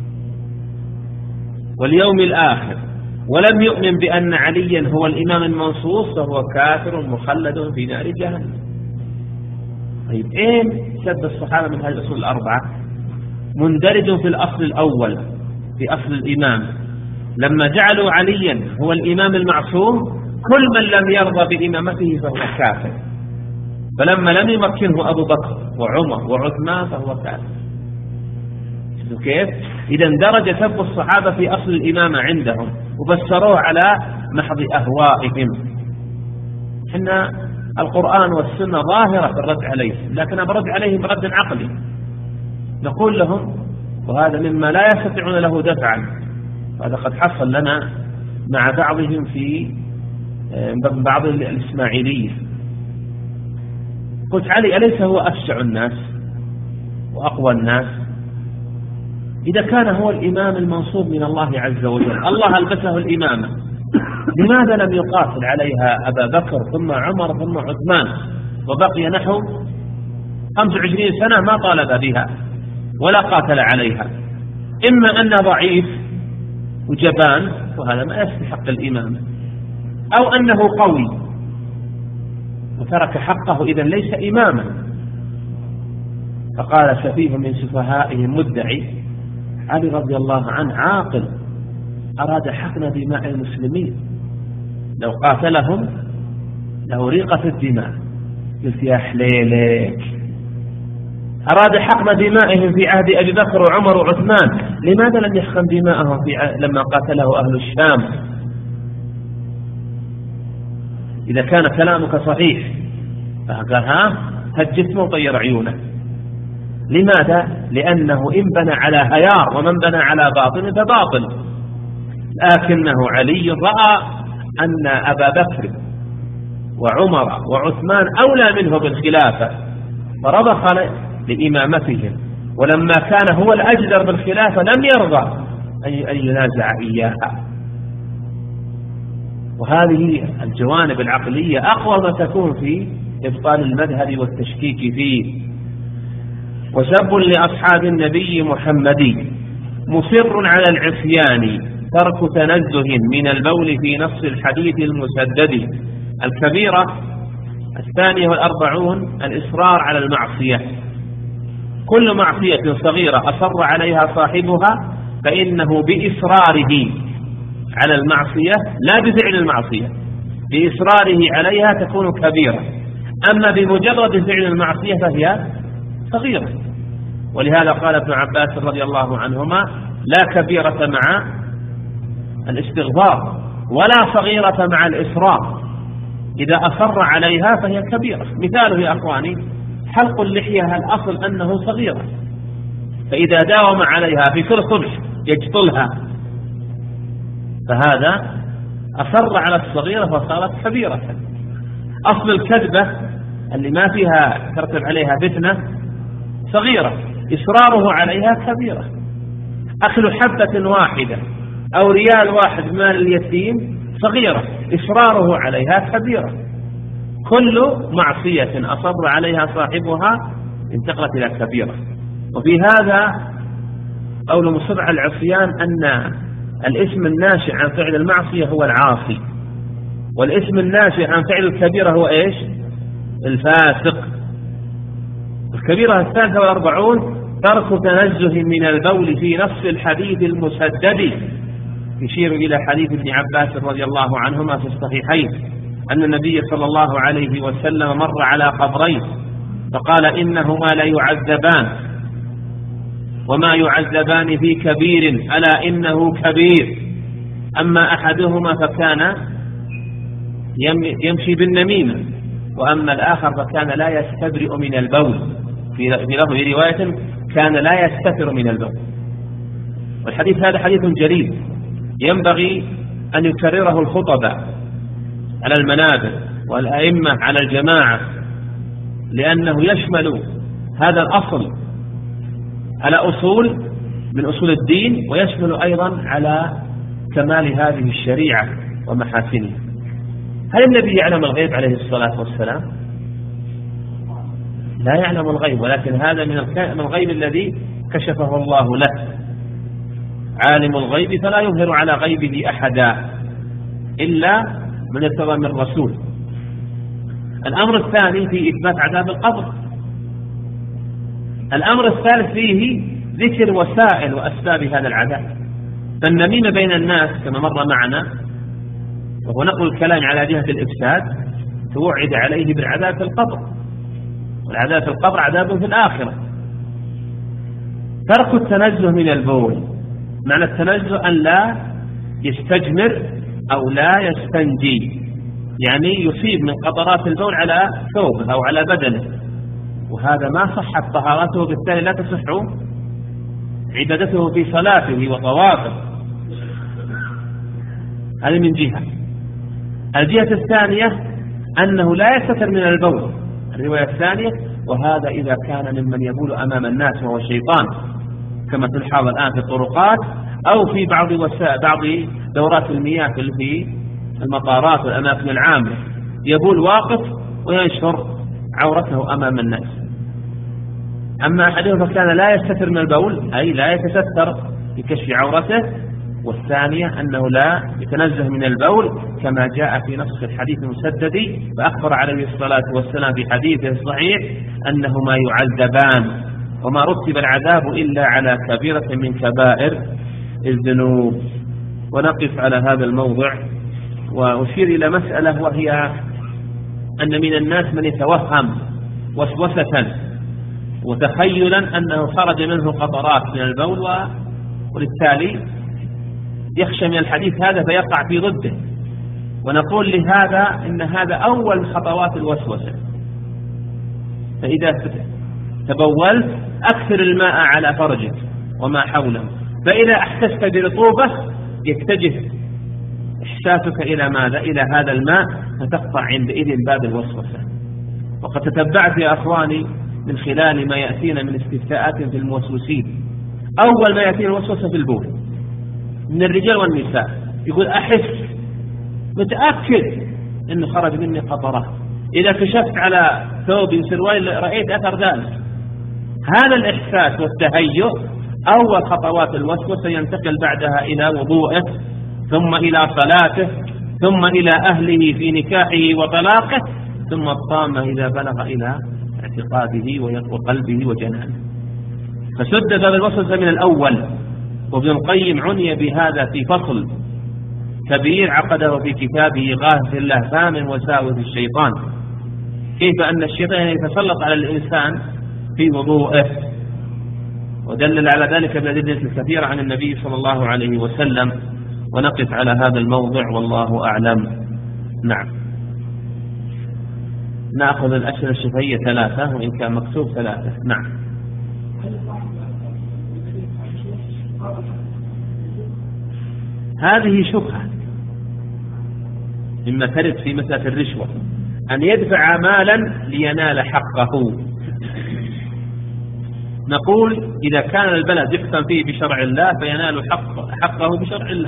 واليوم الآخر ولم يؤمن بأن عليا هو الإمام المنصوص فهو كافر مخلد في نار جهنم. طيب، سب الصحابة من هذه الأصول 4 مندرج في الأصل الأول، في أصل الإمام. لما جعلوا عليا هو الإمام المعصوم، كل من لم يرضى بإمامته فهو كافر، فلما لم يمكنه أبو بكر وعمر وعثمان فهو كافر. كيف؟ إذا اندرج سب الصحابة في أصل الإمامة عندهم، وفسروه على محض أهوائهم. حنا القرآن والسنة ظاهرة في الرد عليهم، لكن برد عليهم رد عقلي. نقول لهم، وهذا مما لا يستطيعون له دفعا، هذا قد حصل لنا مع بعضهم في بعض الإسماعيلية. قلت: علي أليس هو أفشع الناس وأقوى الناس؟ إذا كان هو الإمام المنصوب من الله عز وجل، الله ألبسه الإمامة، لماذا لم يقاتل عليها أبا بكر ثم عمر ثم عثمان، وبقي نحو 25 سنة ما طالب بها ولا قاتل عليها؟ إما أنه ضعيف وجبان وهذا ما يستحق الإمامة، أو أنه قوي وترك حقه إذن ليس إماما. فقال سفيه من سفهائهم مدعي: علي رضي الله عنه عاقل، أراد حقن دماء المسلمين، لو قاتلهم لأريقت الدماء. قلت: يا حليلك، أراد حقن دمائهم في عهد أبي بكر وعمر وعثمان، لماذا لم يحقن دماءهم لما قاتله أهل الشام؟ إذا كان كلامك صحيح. فقال: هجت وطير عيونه. لماذا؟ لأنه إن بنى على هيار ومن بنى على باطل فباطل. لكنه علي رأى أن أبا بكر وعمر وعثمان أولى منه بالخلافة، فرضخ لإمامتهم، ولما كان هو الأجدر بالخلافة لم يرضى أن ينازع إياها. وهذه الجوانب العقلية أقوى ما تكون في إبطال المذهب والتشكيك فيه. وسب لأصحاب النبي محمد مصر على العصيان، ترك تنزه من البول في نص الحديث المسدد. الكبيرة 42 الإصرار على المعصية. كل معصية صغيرة أصر عليها صاحبها فإنه بإصراره على المعصية لا بفعل المعصية، بإصراره عليها تكون كبيرة، أما بمجرد فعل المعصية فهي صغيرة. ولهذا قال ابن عباس رضي الله عنهما: لا كبيرة مع الاستغفار ولا صغيرة مع الإصرار، إذا أصر عليها فهي كبيرة. مثاله يا أخواني حلق اللحية، الأصل أنه صغيرة، فإذا داوم عليها في كل صبح يجطلها فهذا أصر على الصغيرة فصارت كبيرة. أصل الكذبة اللي ما فيها ترتب عليها فتنة صغيرة، إصراره عليها كبيرة. أكل حبة واحدة أو ريال واحد من مال اليتيم صغيرة، إصراره عليها كبيرة. كل معصية أصر عليها صاحبها انتقلت إلى كبيرة. وفي هذا قول مصر على العصيان أن الاسم الناشئ عن فعل المعصية هو العاصي، والاسم الناشئ عن فعل الكبيرة هو إيش؟ الفاسق. الكبيرة 43 ترك تنزه من البول في نص الحديث المسدد، يشير إلى حديث ابن عباس رضي الله عنهما في الصحيحين أن النبي صلى الله عليه وسلم مر على قبرين فقال: إنهما لا يعذبان وما يعذبان في كبير، ألا إنه كبير. أما أحدهما فكان يمشي بالنميمة، وأما الآخر فكان لا يستبرئ من البول، في لفظ رواية كان لا يستتر من البول. والحديث هذا حديث جليل ينبغي أن يكرره الخطباء على المنابر والأئمة على الجماعة، لأنه يشمل هذا الأصل على أصول من أصول الدين، ويشمل أيضا على كمال هذه الشريعة ومحاسنها. هل النبي يعلم الغيب عليه الصلاة والسلام؟ لا يعلم الغيب، ولكن هذا من الغيب الذي كشفه الله له. عالم الغيب فلا يظهر على غيبه أحدا إلا من ارتضى من رسول. الأمر الثاني في إثبات عذاب القبر. الأمر الثالث فيه ذكر وسائل وأسباب هذا العذاب. فالنميمة بين الناس كما مر معنا وهو نقل الكلام على جهة الإفساد توعد عليه بالعذاب في القبر، والعذاب في القبر عذاب في الآخرة. ترك التنزه من البول، معنى التنزه أن لا يستجمر أو لا يستنجي، يعني يصيب من قطرات البول على ثوبه أو على بدنه، وهذا ما صحت طهارته، بالتالي لا تصح عبادته في صلاته وطوافه. هذه من جهة. الجهة الثانية أنه لا يستتر من البول، الرواية الثانية، وهذا إذا كان ممن يبول أمام الناس وهو الشيطان، كما تلحظ الآن في الطرقات أو في بعض دورات المياه في المطارات والأماكن العامة، يبول واقف وينشر عورته أمام الناس. أما أحدهم فكان لا يستتر من البول، أي لا يتستر بكشف عورته، والثانية أنه لا يتنزه من البول كما جاء في نص الحديث المسدد، فأخبر عليه الصلاة والسلام في حديثه الصحيح أنهما يعذبان، وما رتب العذاب إلا على كبيرة من كبائر الذنوب. ونقف على هذا الموضع وأشير إلى مسألة، وهي أن من الناس من يتوهم وسوسة وتخيلا أنه خرج منه قطرات من البول، وبالتالي يخشى من الحديث هذا فيقع في ضده. ونقول لهذا إن هذا أول خطوات الوسوسة. فإذا تبولت أكثر الماء على فرجك وما حوله، فإذا أحسست برطوبة يتجه إحساسك إلى ماذا؟ إلى هذا الماء، فتقطع عندئذ باب الوسوسة. وقد تتبعت يا أخواني من خلال ما يأتينا من استفتاءات في الموسوسين، أول ما يأتينا الوسوسة في البول من الرجال والنساء، يقول أحس متأكد أنه خرج مني قطرات، إذا كشفت على ثوب سروال رأيت أثر ذلك. هذا الإحساس والتهيؤ أول خطوات الوسوسة، ينتقل بعدها إلى وضوءه، ثم إلى صلاته، ثم إلى أهله في نكاحه وطلاقه، ثم الطامة إذا بلغ إلى اعتقاده وقلبه وجنانه. فسد باب الوسوسة من الأول. وابن القيم عني بهذا في فصل كبير عقده في كتابه غاث اللهفان من وساوس الشيطان، كيف أن الشيطان يتسلط على الإنسان في وضوءه، ودلل على ذلك بأدلة كثيرة عن النبي صلى الله عليه وسلم. ونقف على هذا الموضع والله أعلم. نعم، نأخذ الأسئلة الشفهية 3 وإن كان مكتوب 3. نعم. هذه شبهة مما ترد في مسألة الرشوة، أن يدفع مالا لينال حقه. نقول إذا كان البلد يحكم فيه بشرع الله فينال حقه بشرع الله.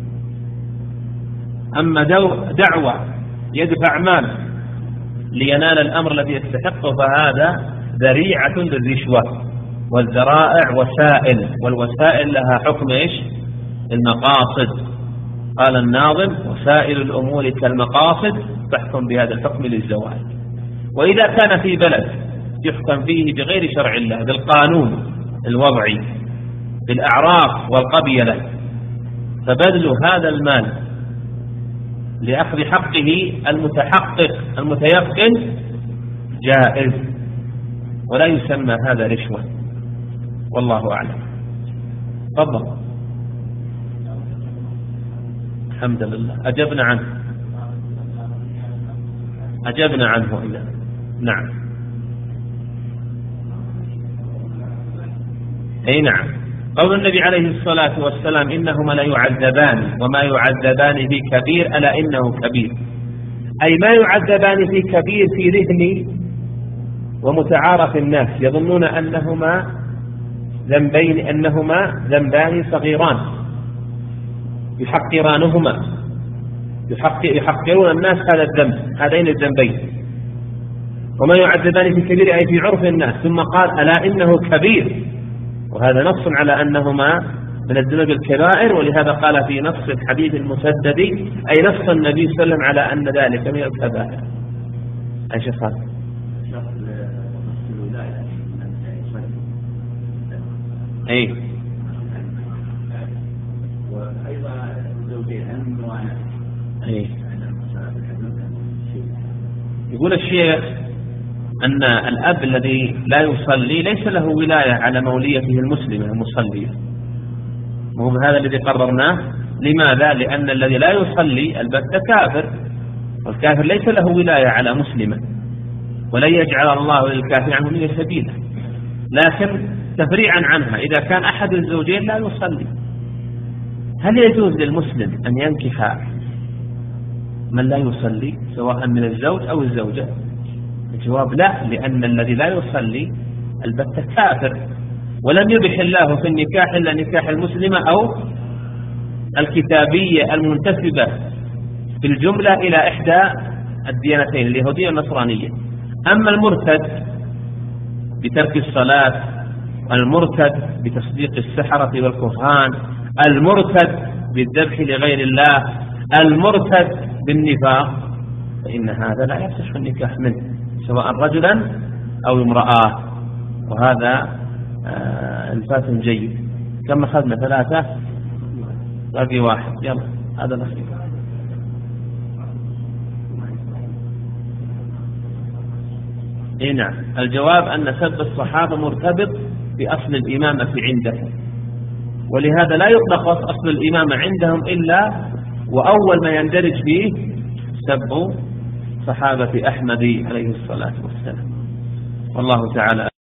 أما دعوة يدفع مال لينال الأمر الذي يستحقه فهذا ذريعة للرشوة، والذرائع وسائل، والوسائل لها حكم إيش؟ المقاصد. قال الناظم: وسائل الأمور كالمقاصد تحكم بهذا الحكم للزواج. وإذا كان في بلد يحكم فيه بغير شرع الله بالقانون الوضعي بالأعراف والقبيلة، فبذل هذا المال لأخذ حقه المتحقق المتيقن جائز، ولا يسمى هذا رشوة، والله أعلم. تفضل. الحمد لله أجبنا عنه إلا. نعم. أي نعم. قول النبي عليه الصلاة والسلام: إنهما لا يعذبان وما يعذبان في كبير ألا إنه كبير، أي ما يعذبان في كبير في ذهن ومتعارف الناس، يظنون أنهما ذنبان صغيران يحقرانهما، يحقرون الناس هذين الذنبين. وما يعذبان في كبير أي في عرف الناس. ثم قال: ألا إنه كبير، وهذا نص على أنهما من الذنوب الكبائر. ولهذا قال في نص الحديث المسدد أي نص النبي صلى الله عليه وسلم على أن ذلك من الكبائر. أي شيخ خالد؟ أي. يقول الشيخ أن الأب الذي لا يصلي ليس له ولاية على موليته المسلمة المصلية، وهو هذا الذي قررناه. لماذا؟ لأن الذي لا يصلي البتة كافر، والكافر ليس له ولاية على مسلمة، ولن يجعل الله للكافر عنه من سبيلا. لكن تفريعا عنها، إذا كان أحد الزوجين لا يصلي، هل يجوز للمسلم أن ينكح من لا يصلي سواء من الزوج أو الزوجة؟ الجواب لا، لأن الذي لا يصلي البتة كافر، ولم يبح الله في النكاح إلا نكاح المسلمة أو الكتابية المنتسبة في الجملة إلى إحدى الديانتين اليهودية والنصرانية. أما المرتد بترك الصلاة، المرتد بتصديق السحرة والكهان، المرتد بالذبح لغير الله، المرتد بالنفاق، فإن هذا لا يصح النكاح منه سواء رجلا أو امرأة. وهذا الفات جيد. كم أخذنا؟ 3 باقي 1. يلا هذا نصيب. إيه نعم. الجواب أن سب الصحابة مرتبط بأصل الإمامة عندهم، ولهذا لا يطلق أصل الإمامة عندهم إلا وأول ما يندرج فيه سب صحابة أحمد عليه الصلاة والسلام. والله تعالى